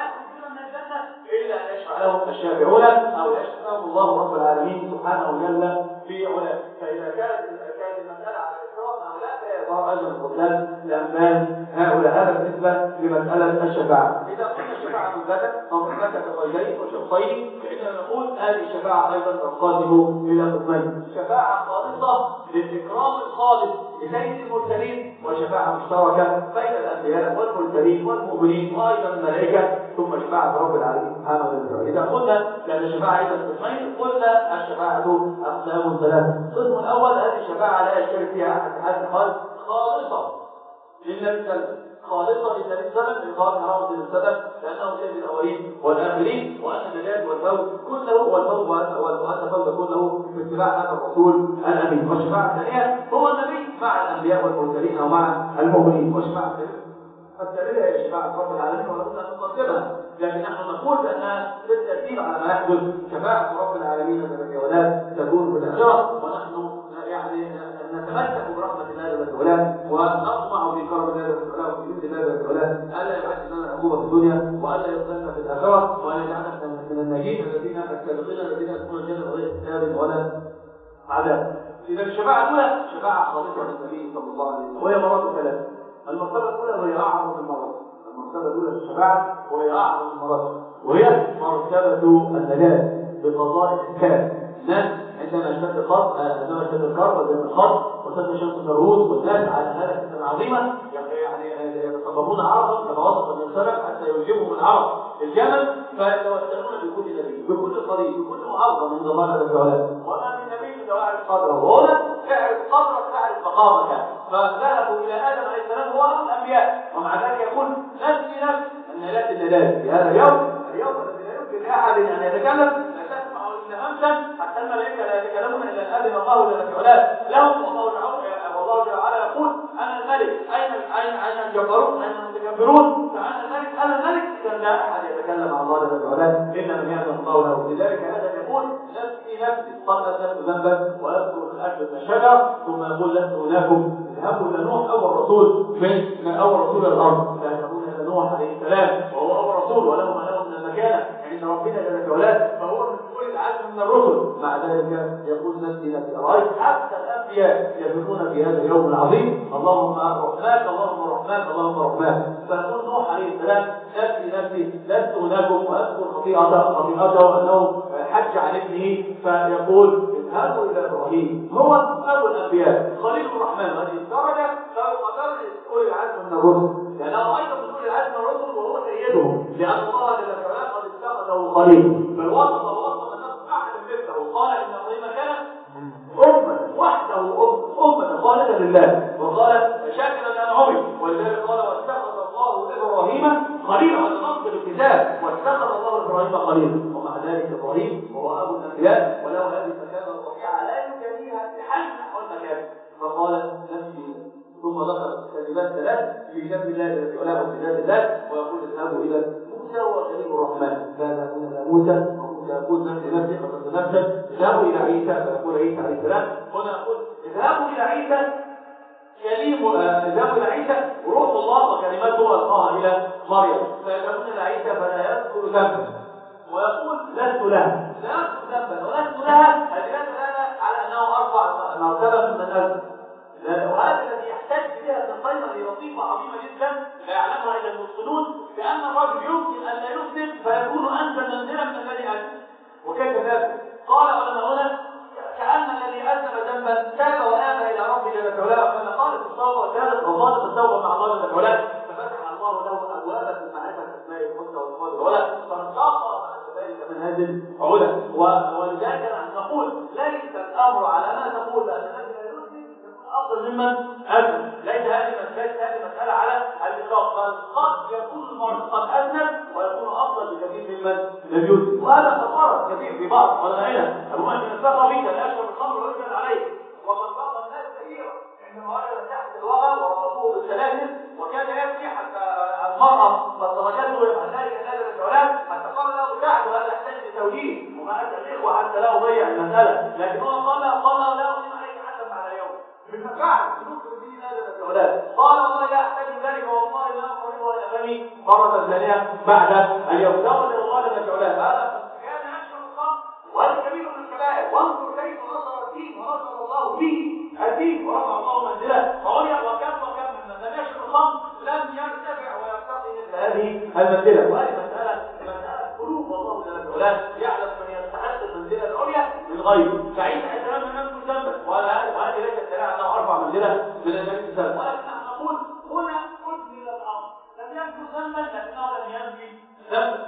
إلا أن يشفع لهم الشافعون أو يشفع لهم الله رب العالمين سبحانه وجل في علاه. فإذا كانت كانت المسألة على الإسراء هؤلاء لا يظهر أجر القتال لأمثال هؤلاء. هذا بالنسبة لمسألة الشفاعة. إذا قلنا الشفاعة مثبتة أو مثبتة قيدين وشرطين فإننا نقول هذه الشفاعة أيضا تنقسم إلى قسمين: شفاعة خالصة للإكرام الخالص لسيد المرسلين، وشفاعة مشتركة بين الأنبياء والمرسلين والمؤمنين وأيضا الملائكة، ثم شفاعة رب العالمين سبحانه وتعالى. إذا قلنا لأن الشفاعة أيضا قسمين قلنا الشفاعة أقسام ثلاثة. القسم الأول هذه الشفاعة لا يشترك فيها أحد أحد خالص خالصة للنبي صلى الله عليه وسلم، خالصة للنبي صلى الله عليه وسلم لإظهار كرامة السلف لأنه سيد الأولين والآخرين، وأن النجاة والفوز كله والفوز وأن الفوز كله في اتباع هذا الرسول الأمين. والشفاعة الثانية هو النبي مع الأنبياء والمرسلين أو مع المؤمنين. والشفاعة الثالثة هي شفاعة رب العالمين ولابد أن نقدمها، لكن نحن نقول بأنها بالترتيب على ما يحدث. شفاعة رب العالمين التي ولا تكون في الآخرة، ونحن يعني نتمسك برحمة الله جل وعلا ونطمع في كرم الله جل وعلا وفي جود الله جل وعلا ألا يعد لنا العقوبة في الدنيا وألا يخزلنا في الآخرة، وأن يجعلنا من الناجين الذين السابقين الذين يدخلون الجنة بغير حساب ولا عذاب. إذا الشفاعة الأولى شفاعة خالصة للنبي صلى الله عليه وسلم، وهي مرات ثلاثة. المرتبة الأولى وهي أعظم المراتب، المرتبة الأولى للشفاعة وهي أعظم المراتب، وهي مرتبة النجاة بقضاء الحساب. الناس عندما اشتد الخط عندما اشتد الكرب وزي الخط وسد شمس النروز والناس على هذه العظيمة يعني يتصرفون عرضا كما وصف ابن سلف حتى يلجمهم العرب الجمل، فيتوسلون بكل نبي بكل طريق بكل معظم عند الله جل وعلا، وما من نبي الا واعرف قدره، وهنا اعرف قدرك تعرف مقامك. فذهبوا الى ادم عليه السلام هو ابو الانبياء، ومع ذلك يقول نفسي نفس النجاة النجاة في هذا اليوم اليوم الذي لا يمكن لاحد ان يتكلم همسا حتى الملائكة لا يتكلمون إلا أن أذن الله جل وعلا لهم، والله جل وعلا يقول أنا الملك، أين أين أين الجبارون أين المتكبرون، فأنا الملك أنا الملك. إذا لا أحد يتكلم عن الله جل وعلا إلا من يأذن الله له. لذلك هذا يقول نفسي نفسي قد أذنبت ذنبا ويذكر في الأجر الشجر، ثم يقول لست هناكم اذهبوا إلى نوح أول رسول رسول من من اول رسول الارض، فيقول هذا نوح عليه السلام وهو اول رسول وله ما له من المكانه عند ربنا جل وعلا، فهو من اولي العزم من الرسل. مع ذلك يقول نفسي نفسي رايت حتى الانبياء يفرون في هذا اليوم العظيم اللهم رحماك اللهم رحماك اللهم رحماك. فيقول نوح عليه السلام نفسي نفسي لست هناكم، واذكر خطيئته خطيئته انه حج عن ابنه، فيقول اذهبوا الى ابراهيم هو ابو الانبياء خليل الرحمن، هذه الدرجه فوق درجه اولي العزم من الرسل، لانه ايضا من اولي العزم من الرسل وهو سيدهم، لان الله جل وعلا قد اتخذه خليل، بل وصف وصف النفس احد مثله، قال ان ابراهيم كان امه وحده امه خالده لله، وقال شاكرا لانعمه، ولذلك قال واتخذ الله ابراهيم خليلا، هذا نص الكتاب، واتخذ الله ابراهيم خليلا. ومع ذلك ابراهيم وهو ابو الانبياء وله هذه المكانه الرفيعه لا يجانيها بحال نحو المكان، فقال نفسي، ثم ذكر كلمات ثلاث في جنب الله الذي علاه بذات الله، ويقول اذهبوا الى موسى وخليل الرحمن، فيذهبون الى موسى وموسى يقول نفسي نفسي قتلت نفسا، اذهبوا الى عيسى، فيقول عيسى عليه السلام، هنا يقول اذهبوا الى عيسى كليم اذهبوا الى عيسى روح الله وكلماته القاها الى مريم، فيذهبون الى عيسى فلا يذكر ذنبا ويقول لست لها، لا يذكر ذنبا ولست لها، هذه لا دلاله على انه ارفع مرتبه من اذنب، وهذا الذي يحتاج بها ابن القيم للطيفه عظيمه جدا لا يعلمها الا المفسدون، بان الرجل يمكن ان لا يذنب فيكون انزل منزلا من الذي اذنب. وكيف ذلك؟ قال علماء هنا كأن الذي أذنب ذنبا تاب وآب إلى ربه جل وعلا، كما قال في التوبة وكانت وصادت التوبة مع الله جل وعلا، ففتح الله له أبوابا في معرفة أسماء الحسنى وصفات العلى، فانتقل بعد ذلك منازل علا. ولذلك نحن نقول ليس الأمر على ما تقول بأن الذي لا يذنب يكون أفضل ممن أذنب، ليس هذه هذه مسألة على الإطلاق، بل قد يكون المرء قد أذنب ويكون أفضل بكثير ممن لم يذنب، وهذا تقارب كثير في بعض علمائنا. أبو مهدي الثقفي كان يشرب الخمر ويجلد عليه، وقد بقى الناس كثيرا عندما وجد تحت الوغى وربطوه بالسلاسل، وكان يبكي حتى المرأة فتركته يفعل ذلك الناس العلام، حتى قال له ساعد وهذا يحتاج لتوجيه وما أتى الإخوة حتى لا أضيع المسألة، لكن هو قال قال لا أقيم عليك حتى بعد اليوم مما فعل بنصر الدين هذا العلام، قال والله لا أحتاج ذلك والله لا أقربها إلى أمامي مرة ثانية بعد اليوم. دور الله جل وعلا هذا كان يشرب الخمر وهذا كبير من الكبائر، وانظر كيف نصر الدين ونصر الله به الدين ورفع الله منزله، فعليا وكم وكم من لم يشرب الخمر لم يرتفع ويرتقي مثل هذه المنزله، وهذه مساله مساله قلوب، والله جل وعلا يعلم من يستحق المنزله العليا من غيره. فعيسى عليه السلام لم يكن ذنبا، وهذه ليست دلاله انه ارفع منزله من النبي صلى الله عليه وسلم، ولكن نحن نقول هنا اجمل الامر، لم يكن ذنبا لكنه لم ينفي ذنبا،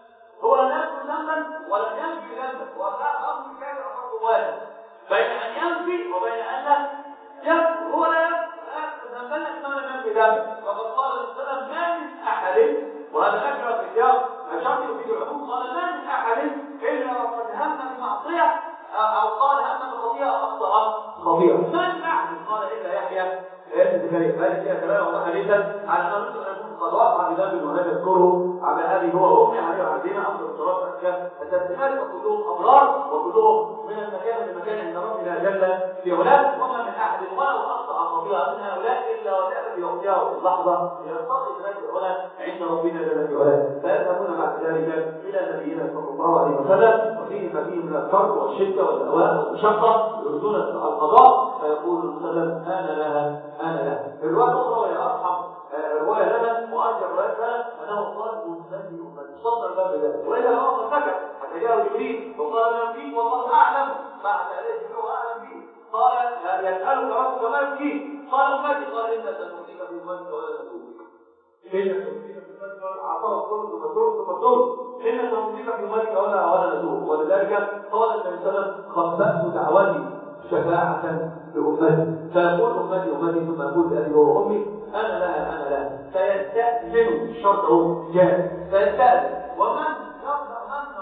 هو لم يكن ذنبا ولم ينفي ذنبا، وهذا امر كان امر واحد بين ان ينفي وبين ان لا يكفر. هو لا يكفر ذنبا لكنه لم ينفي ذنبا، وقد قال الرسول ما من احد، وهذا نكره في سياق الشرط يفيد العموم، قال ما من احد الا وقد هم بمعصيه او قال هم بخطيئه او اخطا خطيئه، ما من احد قال الا يحيى ذلك ذلك كلام وضح حديثا على ان الرسول يكون قد وقع بذنب ولم يذكره على ابي هو وامي عليه وعلينا امر الصلاه والزكاه التسليمات، وكلهم ابرار وكلهم من المكان لمكان عند ربنا جل في علاه، وما من احد ولو اخطا خطيئه من هؤلاء الا وتاتي بوقتها في اللحظه يرتقي بذلك العلا عند ربنا جل في علاه، فيذهبون بعد ذلك الى نبينا صلى الله عليه وسلم، وفيه فيه من الكرب والشده والهواء والمشقه يريدون القضاء، فيقول المسلم انا لها انا لها. الروايه الاخرى وهي ارحم روايه لنا وارجع روايه لنا انه قال مستنزل امتي صدر الباب بذلك، والا لو سكت حتى جاءه جبريل وقال ما فيك والله اعلم ما اتى اليه جبريل واعلم به، قال يسالك ربك ما يبكيك، قال امتي، قال ان سنؤتيك في امتك ولا نسوك، ان سنؤتيك في امتك عطاه الثلث ثم الثلث ثم الثلث، ان سنؤتيك في امتك ولا ولا نسوك. ولذلك قال النبي صلى الله عليه وسلم خبأت دعوتي شفاعة لأمتي، فيقول أمتي أمتي ثم يقول بأبي وأمي أنا لها أنا لها، فيستأذن الشرط هو جاهز، فيستأذن ومن يرضى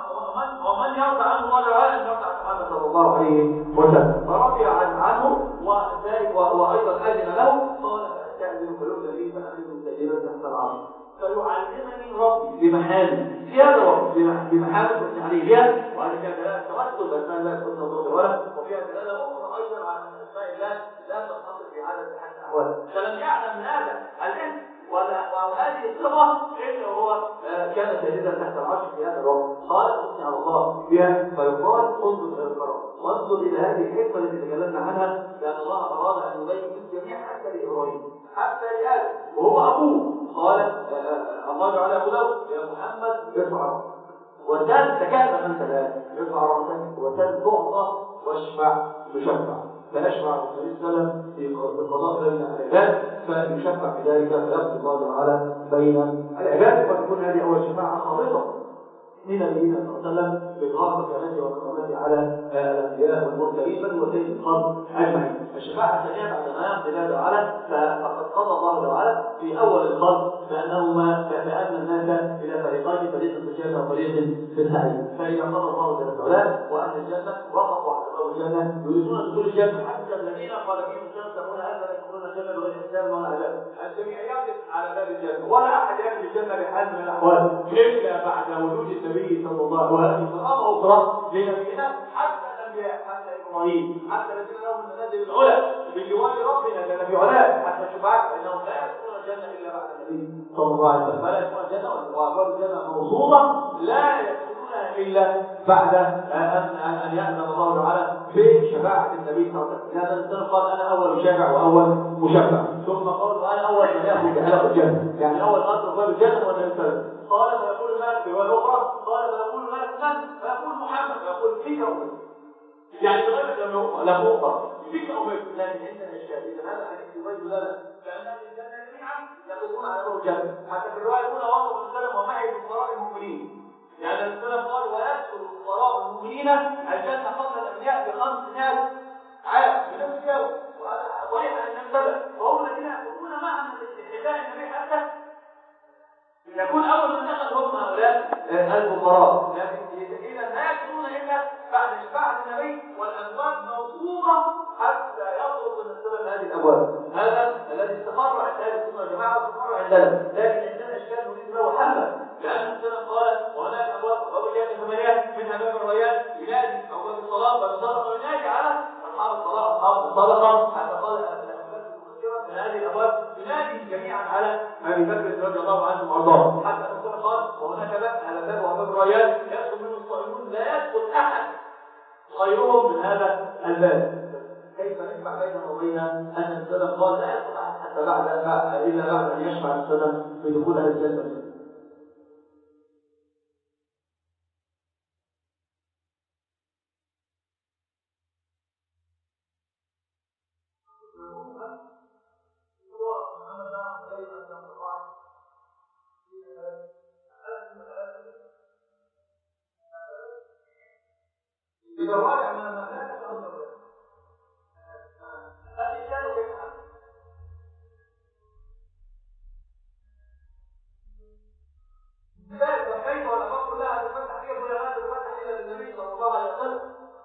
من ومن يرضى عنه الله تعالى أن يرضى عن محمد صلى الله عليه وسلم، فرضي عنه وذلك وأيضا أذن له، قال فأستأذن فيؤذن لي فأذن سيدا تحت العرش، فيعلمني ربي بمحامد زيادة ربي بمحامد كنت عليه بها، وهذا كان دلالة توسل بأسماء الله سبحانه وتعالى، وفيها دلالة أخرى أيضا على من اسماء الله لا تنحصر في عدد احد الاحوال، فلم يعلم هذا الاسم ولا هذه الصفه الا هو كان سيدا تحت العرش في هذا الوقت. قال اثني على الله بها فيقال انظر الى القرار وانظر الى هذه الحكمه التي تكلمنا عنها، لان الله اراد ان يبين للجميع حتى لابراهيم حتى لادم وهو ابوه. قال الله تعالى يقول يا محمد ارفع وسل تكلم انت الان ارفع راسك وسل تعطى واشفع تشفع، فيشفع النبي صلى الله عليه وسلم في القضاء بين العباد فيشفع في ذلك فيقضي الله تعالى بين العباد، وتكون هذه اول شفاعه خالصه لنبينا صلى الله عليه وسلم باظهار مكانته وكرامته على الانبياء والمرسلين بل هو سيد الخلق اجمعين. الشفاعه الثانيه بعد ما يقضي الله تعالى فقد قضى الله تعالى في اول الخلق بانهما بان الناس الى فريقين، فريق في الجنه وفريق في السعير، فاذا قضى الله جل وعلا واهل الجنه وقفوا على باب الجنه يريدون دخول الجنه حتى الذين قال فيهم سيدخلون هذا لا يدخلون الجنه بغير حساب ولا عذاب، الجميع يقف على باب الجنه ولا احد يدخل الجنه بحال من الاحوال الا بعد وجود النبي صلى الله عليه وسلم كرامه اخرى لنبينا حتى الانبياء حتى ابراهيم حتى الذين لهم المنازل العلى بجوار ربنا كنبي علاء حتى الشفعاء فانهم لا يدخلون الجنه الا بعد النبي صلى الله عليه وسلم، فلا يدخلون الجنه وابواب الجنه موصوله لا يدخلونها الا بعد ان ان ياذن الله تعالى بشفاعه النبي صلى الله عليه وسلم. هذا الانسان قال انا اول شافع واول مشفع، ثم قال انا اول من ياخذ بحلق الجنه، يعني اول ما ادخل باب الجنه والنبي صلى الله عليه وسلم. قال فيقول الملك في روايه اخرى قال فيقول الملك من؟ فيقول محمد فيقول فيك امك، يعني بغيرك لم يؤمر لم يؤمر فيك امك، لكن عندنا اشكال. اذا هذا الحديث يبين لنا بان اهل الجنه جميعا يدخلون على باب الجنه، حتى في الروايه الاولى وصف النبي ومعي بفقراء المؤمنين، يعني النبي قال ويدخل فقراء المؤمنين الجنه قبل الانبياء بخمسمائة عام بنفس يوم، وهذا صريح عن النبي، وهم الذين يكونون معنا لاستحقاق النبي حتى يكون اول من دخل هم هؤلاء الفقراء، لكن اذا لا يكونون الا بعد شفاعه النبي والابواب موصوله حتى يطرق النبي هذه الابواب. هذا الذي استقر عند اهل السنه والجماعه واستقر عندنا، لكن عندنا اشكال نريد له حلا، لان السنه قال وهناك ابواب ابواب الجنه ثمانيه منها باب الريان ينادي او باب الصلاه باب الصدقه ينادي على اصحاب الصلاه اصحاب الصدقه، حتى قال من هذه الابواب تنادي جميعا على ابي بكر رضي الله عنه وارضاه، حتى الرسول قال وهناك باب هذا الباب وباب الريان يدخل منه الصائمون لا يدخل احد خيرهم من هذا الباب. كيف نجمع بينه وبين ان السلام قال لا يدخل احد حتى بعد الا بعد ان يشفع السلام بدخول اهل الجنه؟ إذا راجع من المملكة أنظر له الإنسان كيف عمل ذلك وكيف والأبواب كلها تفتح فيها ولا لا تفتح إلا للنبي صلى الله عليه وسلم،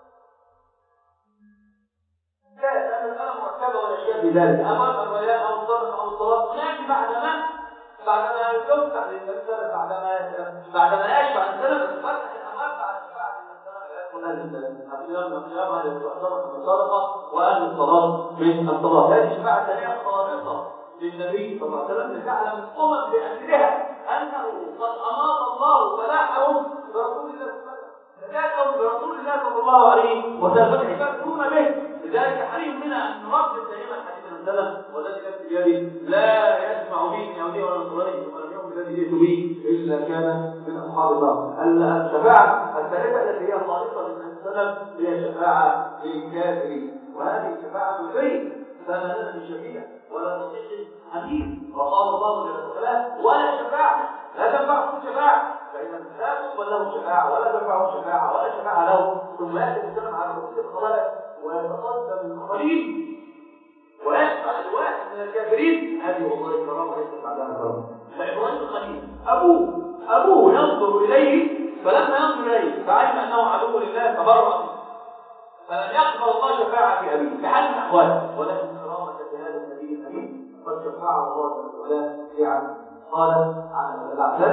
لا لأن الأمر مركبة والأشياء في ذلك أبواب الريان أو الصدقة أو الصلاة هناك بعد ما بعد ما يفتح للنبي صلى الله عليه وسلم بعد ما بعد ما يشفع السلام تفتح الأبواب بعد شفاعة أهل السلام يوم القيامة يعتبر من الصدقة وأهل الصلاة من الصلاة. هذه شفاعة ثانية خالصة للنبي صلى الله عليه وسلم لتعلم الأمم بأسرها أنه قد أماط الله فلاحهم برسول الله صلى الله عليه وسلم، نجاتهم برسول الله صلى الله عليه وسلم يفتون به، لذلك حري بنا أن نردد دائما حديث السلام والذي نفس بيده لا يسمع به من يهودي ولا نصراني ولا يوم الذي جئت به إلا كان من أصحاب النار. الشفاعة الثالثة التي هي خالصة للنبي صلى الله عليه وسلم هي شفاعة للكافرين، وهذه الشفاعة بالخير فما لنا من شفيع ولا صديق حميد، وقال الله جل وعلا ولا شفاعة لا تنفعكم شفاعة، فإذا لا تقبل له شفاعة ولا تنفعه شفاعة ولا شفاعة له، ثم يأتي الإنسان على رؤوس الخلائق ويتقدم الآخرين ويشفع الواحد من الكافرين، هذه والله كرامة ليست بعدها كرامة. فإبراهيم الخليل أبوه أبوه ينظر إليه، فلما ينظر إليه فعلم أنه عدو لله فبرأ منه، فلم يقبل الله شفاعة في أبيه بحال من الأحوال، ولكن كرامة لهذا النبي الأمين قد شفاعه الله جل وعلا في عبده. قال عن العباس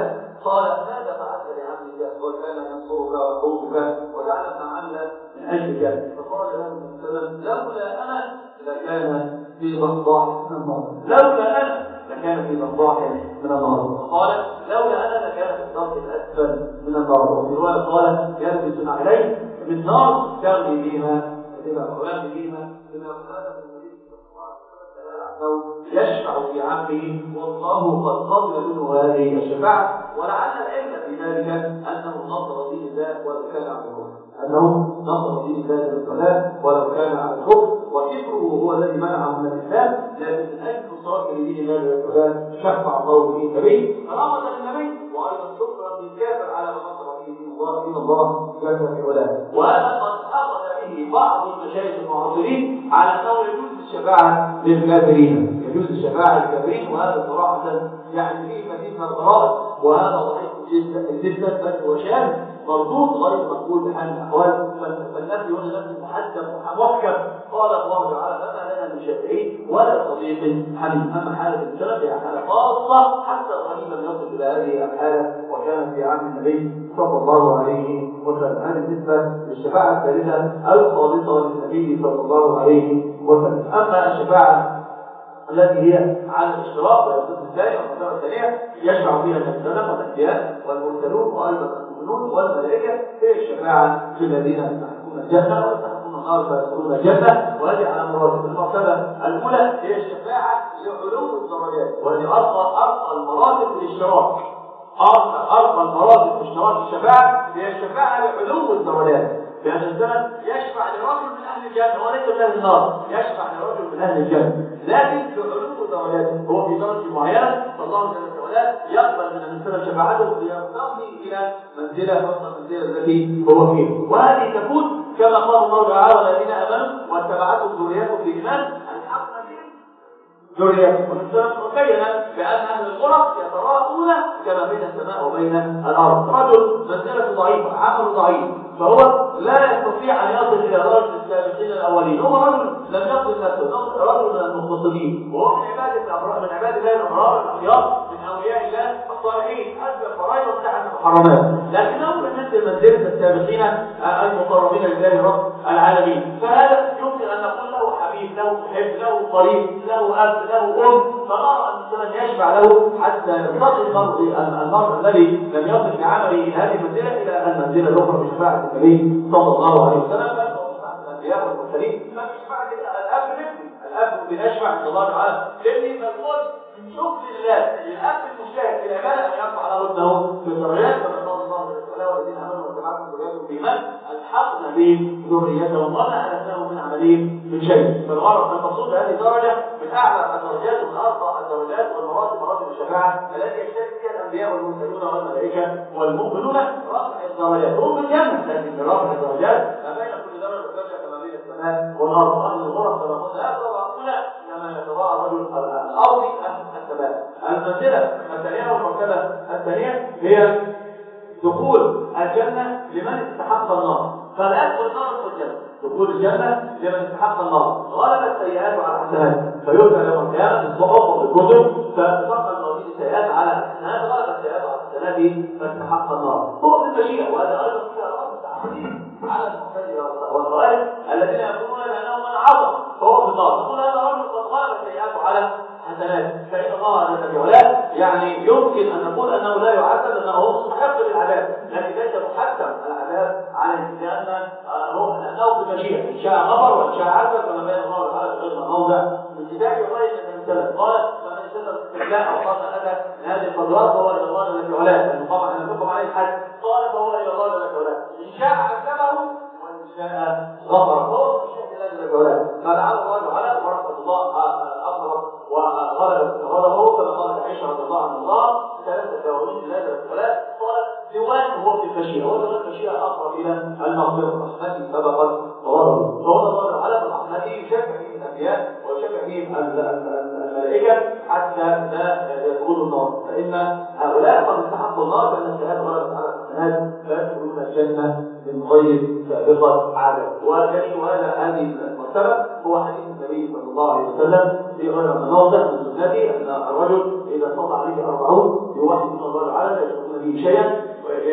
قال ماذا فعلت لعبدك وكان ينصرك ويحوطك وجعل ما عمل من اجلك؟ فقال له النبي لولا انا لكان في ضحضاح من النار، لولا انا لكان في ضحضاح من النار. قال لولا انا لكان في الضحض الاسفل من النار. وفي روايه قال يلبس عليه من نار تغلي بهما ويغلي بهما بما قال النبي صلى الله عليه وسلم يشفع في عمه والله قد قبل منه هذه الشفاعه. ولعل العلم في ذلك انه نصر دين الله ولو كان على الكفر، انه نصر دين الله بالصلاه ولو كان على الكفر، وكفره هو الذي منعه من الاسلام. لكن من اجل نصرته لدين الله بالصلاه شفع الله به النبي رحمه للنبي، وايضا شكرا للكافر على ما نصر به دين الله دين الله جل في علاه. وهذا قد اخذ به بعض المشايخ المعاصرين على انه يجوز الشفاعه للكافرين، يجوز الشفاعه للكافرين، وهذا صراحه يعني فيه مزيد من الغرائب، وهذا ضعيف جدا جدا بل هو شاذ مردود غير مقبول بحال الاحوال. فالنبي هنا نفس محدد محكم. قال الله تعالى فما لنا من شافعين ولا صديق حميم. اما حاله السلف هي حاله خاصه حتى الغريب لم يصل الى هذه الحاله، وكانت في عهد النبي صلى الله عليه وسلم. هذه بالنسبه للشفاعه الثالثه الخالصه للنبي صلى الله عليه وسلم. اما الشفاعه التي هي على الاشتراك والقسم الثاني والمرتبه الثانيه يشفع فيها النبيون والانبياء والمرسلون وايضا المؤمنون والملائكه، هي الشفاعه في الذين يستحقون الجنه ويستحقون النار فيدخلون الجنه. وهذه على مراتب. المرتبه الاولى هي الشفاعه لعلو الدرجات، وهذه ارقى ارقى المراتب الاشتراك. ارقى ارقى المراتب اشتراك الشفاعه هي الشفاعه لعلو الدرجات، بأن الزمن يشفع لرجل من أهل الجنة وليس من أهل النار، يشفع لرجل من أهل الجنة، لكن بعلو درجاته. هو في درجة معينة فالله جل وعلا يقبل من الإنسان شفاعته ليرتقي إلى منزلة فوق المنزلة التي هو فيها. وهذه تكون كما قال الله تعالى والذين آمنوا واتبعتهم ذريتهم بإيمان ألحقنا بهم ذريتهم. والإنسان مبين بأن أهل الغرف يتراءون كما بين السماء وبين الأرض. رجل منزلة ضعيفة، عمل ضعيف، فهو لا يستطيع أن يصل إلى درجة السابقين الأولين. هو رجل لم يصل نفسه، رجل من المختصرين، وهو من عباد الأبرار، من عباد الله الأبرار الأخيار، من أولياء الله الصالحين، أدى الفرائض وامتحن المحرمات، لكنه من مثل منزلة السابقين المقربين لله رب العالمين. فهذا يمكن أن نقول له حبيب، له محب، له طريق، له أب، له أم، فنرى أن الإنسان يشفع له حتى يرتقي المرء الذي لم يصل بعمله هذه المنزلة إلى المنزلة الأخرى بشفاعة النبي صلى الله عليه وسلم. الأنبياء والمرسلين ما بيشفع الأب لابنه، الأب بيشفع عند الله تعالى لابنه، فالقول من شكر الله للأب المجتهد في العبادة أن يرفع له ابنه في الدرجات، كما قال الله تعالى والذين آمنوا واتبعتهم ذريتهم بإيمان ألحقنا بهم ذريتهم وما ألتناهم من عملهم من شيء. فالغرض المقصود هذه درجة من أعلى الدرجات ومن أرقى الدرجات والمراتب، مراتب الشفاعة التي يشترك فيها الأنبياء والمرسلون والملائكة والمؤمنون. رفع الدرجات هم في الجنة، لكن برفع الدرجات ما بين كل درجة ودرجة كما بين السماء والأرض. أهل الغرف كما قلنا لا يتراءون كما يتراءى رجل الأرض أهل السماء. المنزلة الثانية والمرتبة الثانية هي دخول الجنة لمن استحق النار، فلا يدخل النار في الجنة. دخول الجنة لمن استحق النار غلبت السيئات على الحسنات، فيرفع يوم القيامة في الصحف وفي الكتب فتتفقد موازين السيئات على الحسنات، غلبت السيئات على الحسنات فاستحق النار. هو في المشيئة، وهذا أيضا فيها رأس تعقيد على المعتزلة والخوارج الذين يقولون بأنه من عصى فهو في النار. نقول هذا رجل قد غلبت السيئات على حسنات، فإن الله جل وعلا يعني يمكن أن نقول أنه لا يعذب لأنه مستحق للعذاب، لكن ليس محتم العذاب عليه، لأن هو لأنه بمشيئة، إن شاء غفر وإن شاء عذب، كما بين الله تعالى في غير موضع من كتابه وغير من السلف. قال فمن استدل استدلاء أو قال أتى هذه القدرات فهو إلى الله جل وعلا، المقام أن نحكم عليه الحج، قال فهو إلى الله جل وعلا، إن شاء عذبه وإن شاء غفر، فهو بمشيئة الله جل وعلا. فلعل الله تعالى ورحمة الله أقرب وغلبت غضبه كما قالت عائشة رضي الله عنها ثلاثة دواوين ثلاثة ثلاث قالت ديوان هو في المشيئة، هو ديوان المشيئة أقرب إلى المغفرة، رحمته سبقت غضبه. فهو الله تعالى برحمته يشفع فيه الأنبياء ويشفع فيه الملائكة حتى لا يدخلوا النار، فإن هؤلاء قد استحقوا النار فإن السيئات غلبت على الحسنات فيدخلون الجنة من غير سابقة عذاب. ودليل هذا هذه المرتبة هو حديث النبي صلى الله عليه وسلم في غير موضع من سنته أن الرجل إذا صلى عليه أربعون يوحدون الله تعالى لا يشركون به شيئا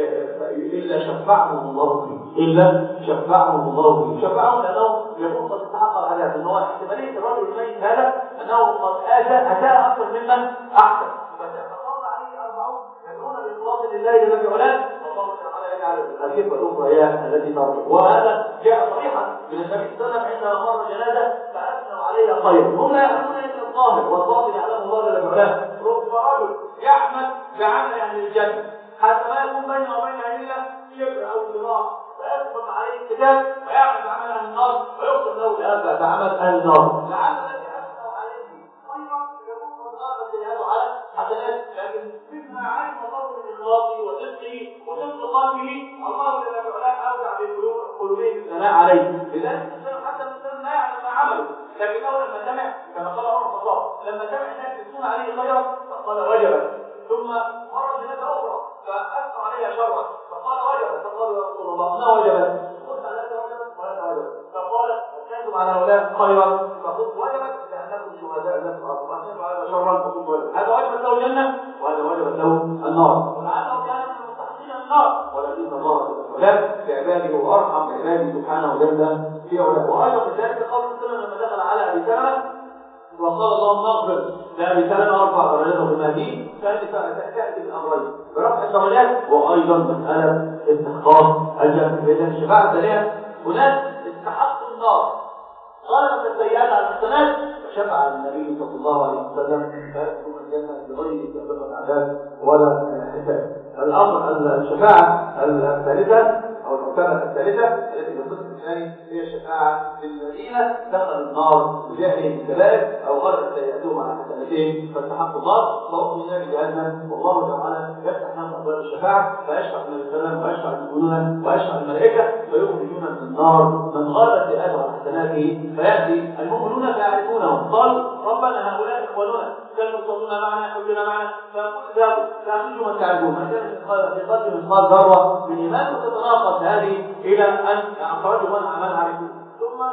إلا شفعهم الله فيه إلا شفعهم الله فيه شفعهم لأنه يكون قد استحق العذاب إن هو احتمالية الرجل الميت هذا أنه قد آتى أتى أكثر ممن أحسن فصلى عليه أربعون يدعون بإخلاص لله جل وعلا والله تعالى يجعل الكفة الأخرى هي التي ترجع وهذا جاء صريحا من النبي صلى الله عليه وسلم عندما مر جنازة فأثنوا عليها خير هم لا يعلمون إلا الظاهر والباطن يعلم الله جل وعلا رب رجل يعمل بعمل أهل الجنة حتى ما يكون بينه وبين أهلها شبر أو ذراع فيسبق عليه الكتاب ويعمل بعمل أهل النار ويقسم له بهذا بعمل أهل النار لعل الذي أثنوا عليه خيرا يكون قد غابت لهذا على حسنات لكن مما علم الله من إخلاصه وصدقه وصدق قلبه الله جل وعلا أودع بقلوبهم الثناء عليه لذلك حتى الإنسان لا يعلم ما عمله لكنه لما سمع كما قال عمر بن الخطاب لما سمع الناس يثنون عليه خيرا فقال وجبت ثم مرة جنازة أخرى فأثنوا عليها شرا فقال وجبت فقالوا يا رسول الله ما وجبت قلت هذا وجبت وهذا وجبت فقال أتيتم على هؤلاء خيرا فقلت وجبت لأنكم شهداء ذات الأرض وأتيتم على شرا فقلت وجبت هذا وجبت له الجنة وهذا وجبت له النار ولعله كان من المستحقين النار ولكن الله ولا بعباده وأرحم بعباده سبحانه وجل في علاه وأيضا بذلك قول السلام لما دخل على أبي سلمة وقال اللهم اغفر لأبي سلمة ارفع درجته في المهدي فتأتي بالأمرين برفع الدرجات وأيضا مسألة استحقاق الجنة بإذن الشفاعة الثانية هناك استحقوا النار غلبت السيئات على الحسنات فشفع النبي صلى الله عليه وسلم فيدخلون الجنة بغير سابقة عذاب ولا حساب. الأمر الشفاعة الثالثة أو المرتبة الثالثة التي في القسم الثاني هي الشفاعة للذين دخلوا النار بجهلهم الكبائر أو غلبت سيئاتهم على حسناتهم فاستحقوا النار فهم من نار جهنم والله تعالى يفتح لهم أبواب الشفاعة فيشفع النبي صلى الله عليه وسلم ويشفع المؤمنون ويشفع الملائكة فيخرجون من النار من غلبت سيئاته على حسناته فيأتي المؤمنون فيعرفونهم قال ربنا هؤلاء إخواننا كانوا يصلون معنا يحجون معنا فذهبوا فأخرجوا من تعرفون ما كان في قلب مثقال ذرة من إيمان وتتناقض هذه إلى أن أخرجوا من عمل عرفون ثم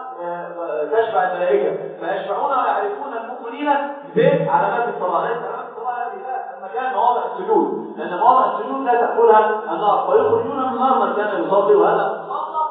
تشفع الملائكة فيشفعون ويعرفون المؤمنين بعلامات الصلاة ليس علامات الصلاة هذه لا المكان مواضع السجود لأن مواضع السجود لا تأكلها النار فيخرجون من النار من كان يصلي وهذا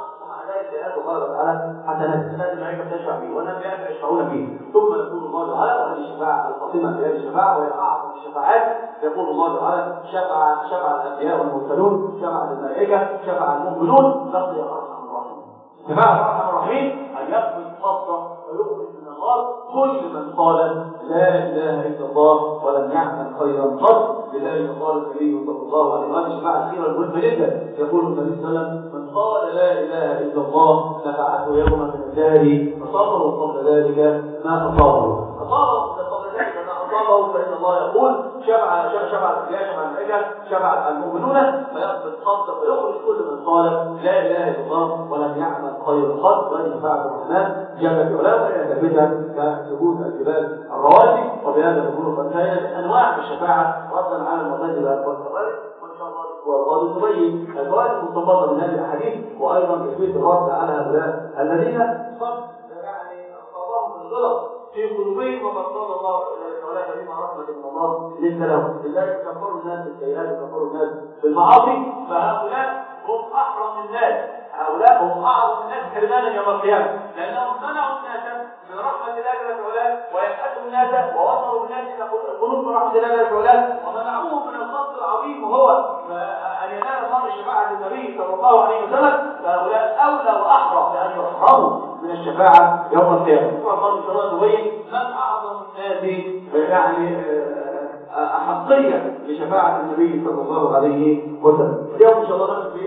وغلبت على حسنات الناس الملائكه تشفع فيه والانبياء يشفعون فيه ثم يقول الله تعالى وهذه الشفاعه القاسمه في هذه الشفاعه وهي اعظم الشفاعات يقول الله تعالى شفع شفع الانبياء والمرسلون شفع الملائكه شفع المؤمنون بقي ارحم الراحمين شفاعه ارحم الراحمين ان يقبل خاصه ويخرج من النار كل من قال لا اله الا الله ولم يعمل خيرا قط لذلك قال النبي صلى الله عليه وسلم الشفاعه الخيره المهمه جدا يقول النبي صلى الله عليه وسلم من قال لا اله الا الله نفعته يوما من الدهر فصابه قبل ذلك ما اصابه اصابه قبل ذلك ما اصابه فان الله يقول شفع شفع الانبياء شفع الملائكه شفع المؤمنون فيقبل خمسه ويخرج كل من قال لا اله الا الله ولم يعمل خيرا قط وهذه شفاعه الرحمن جل في علاه وهي ثابته كسجود الجبال الرواسي وبهذا نكون قد انتهينا من انواع الشفاعه ردا على المعتزله والخوارج وان شاء الله والله تبين الفوائد المستفاضه من هذه الاحاديث وايضا كيفيه الرد على هؤلاء الذين صد يعني اصابهم الغلط في قلوبهم وقد قال الله تعالى بما رحمه من الله ليس لهم لذلك كفروا الناس بالسيئات وكفروا الناس بالمعاصي فهؤلاء هم احرم الناس هؤلاء هم اعظم الناس حرمانا يوم القيامه لانهم منعوا الناس من رحمه الله جل وعلا ويبحثوا الناس ووصلوا الناس الى قلوب رحمه الله جل وعلا ومنعوهم من الخط العظيم وهو ان ينال الله شفاعه النبي صلى الله عليه وسلم فهؤلاء اولى واحرم بان يحرموا من الشفاعه يوم القيامه. الله ان شاء الله نبين من اعظم الناس يعني احقيه لشفاعه النبي صلى الله عليه وسلم. اليوم ان شاء الله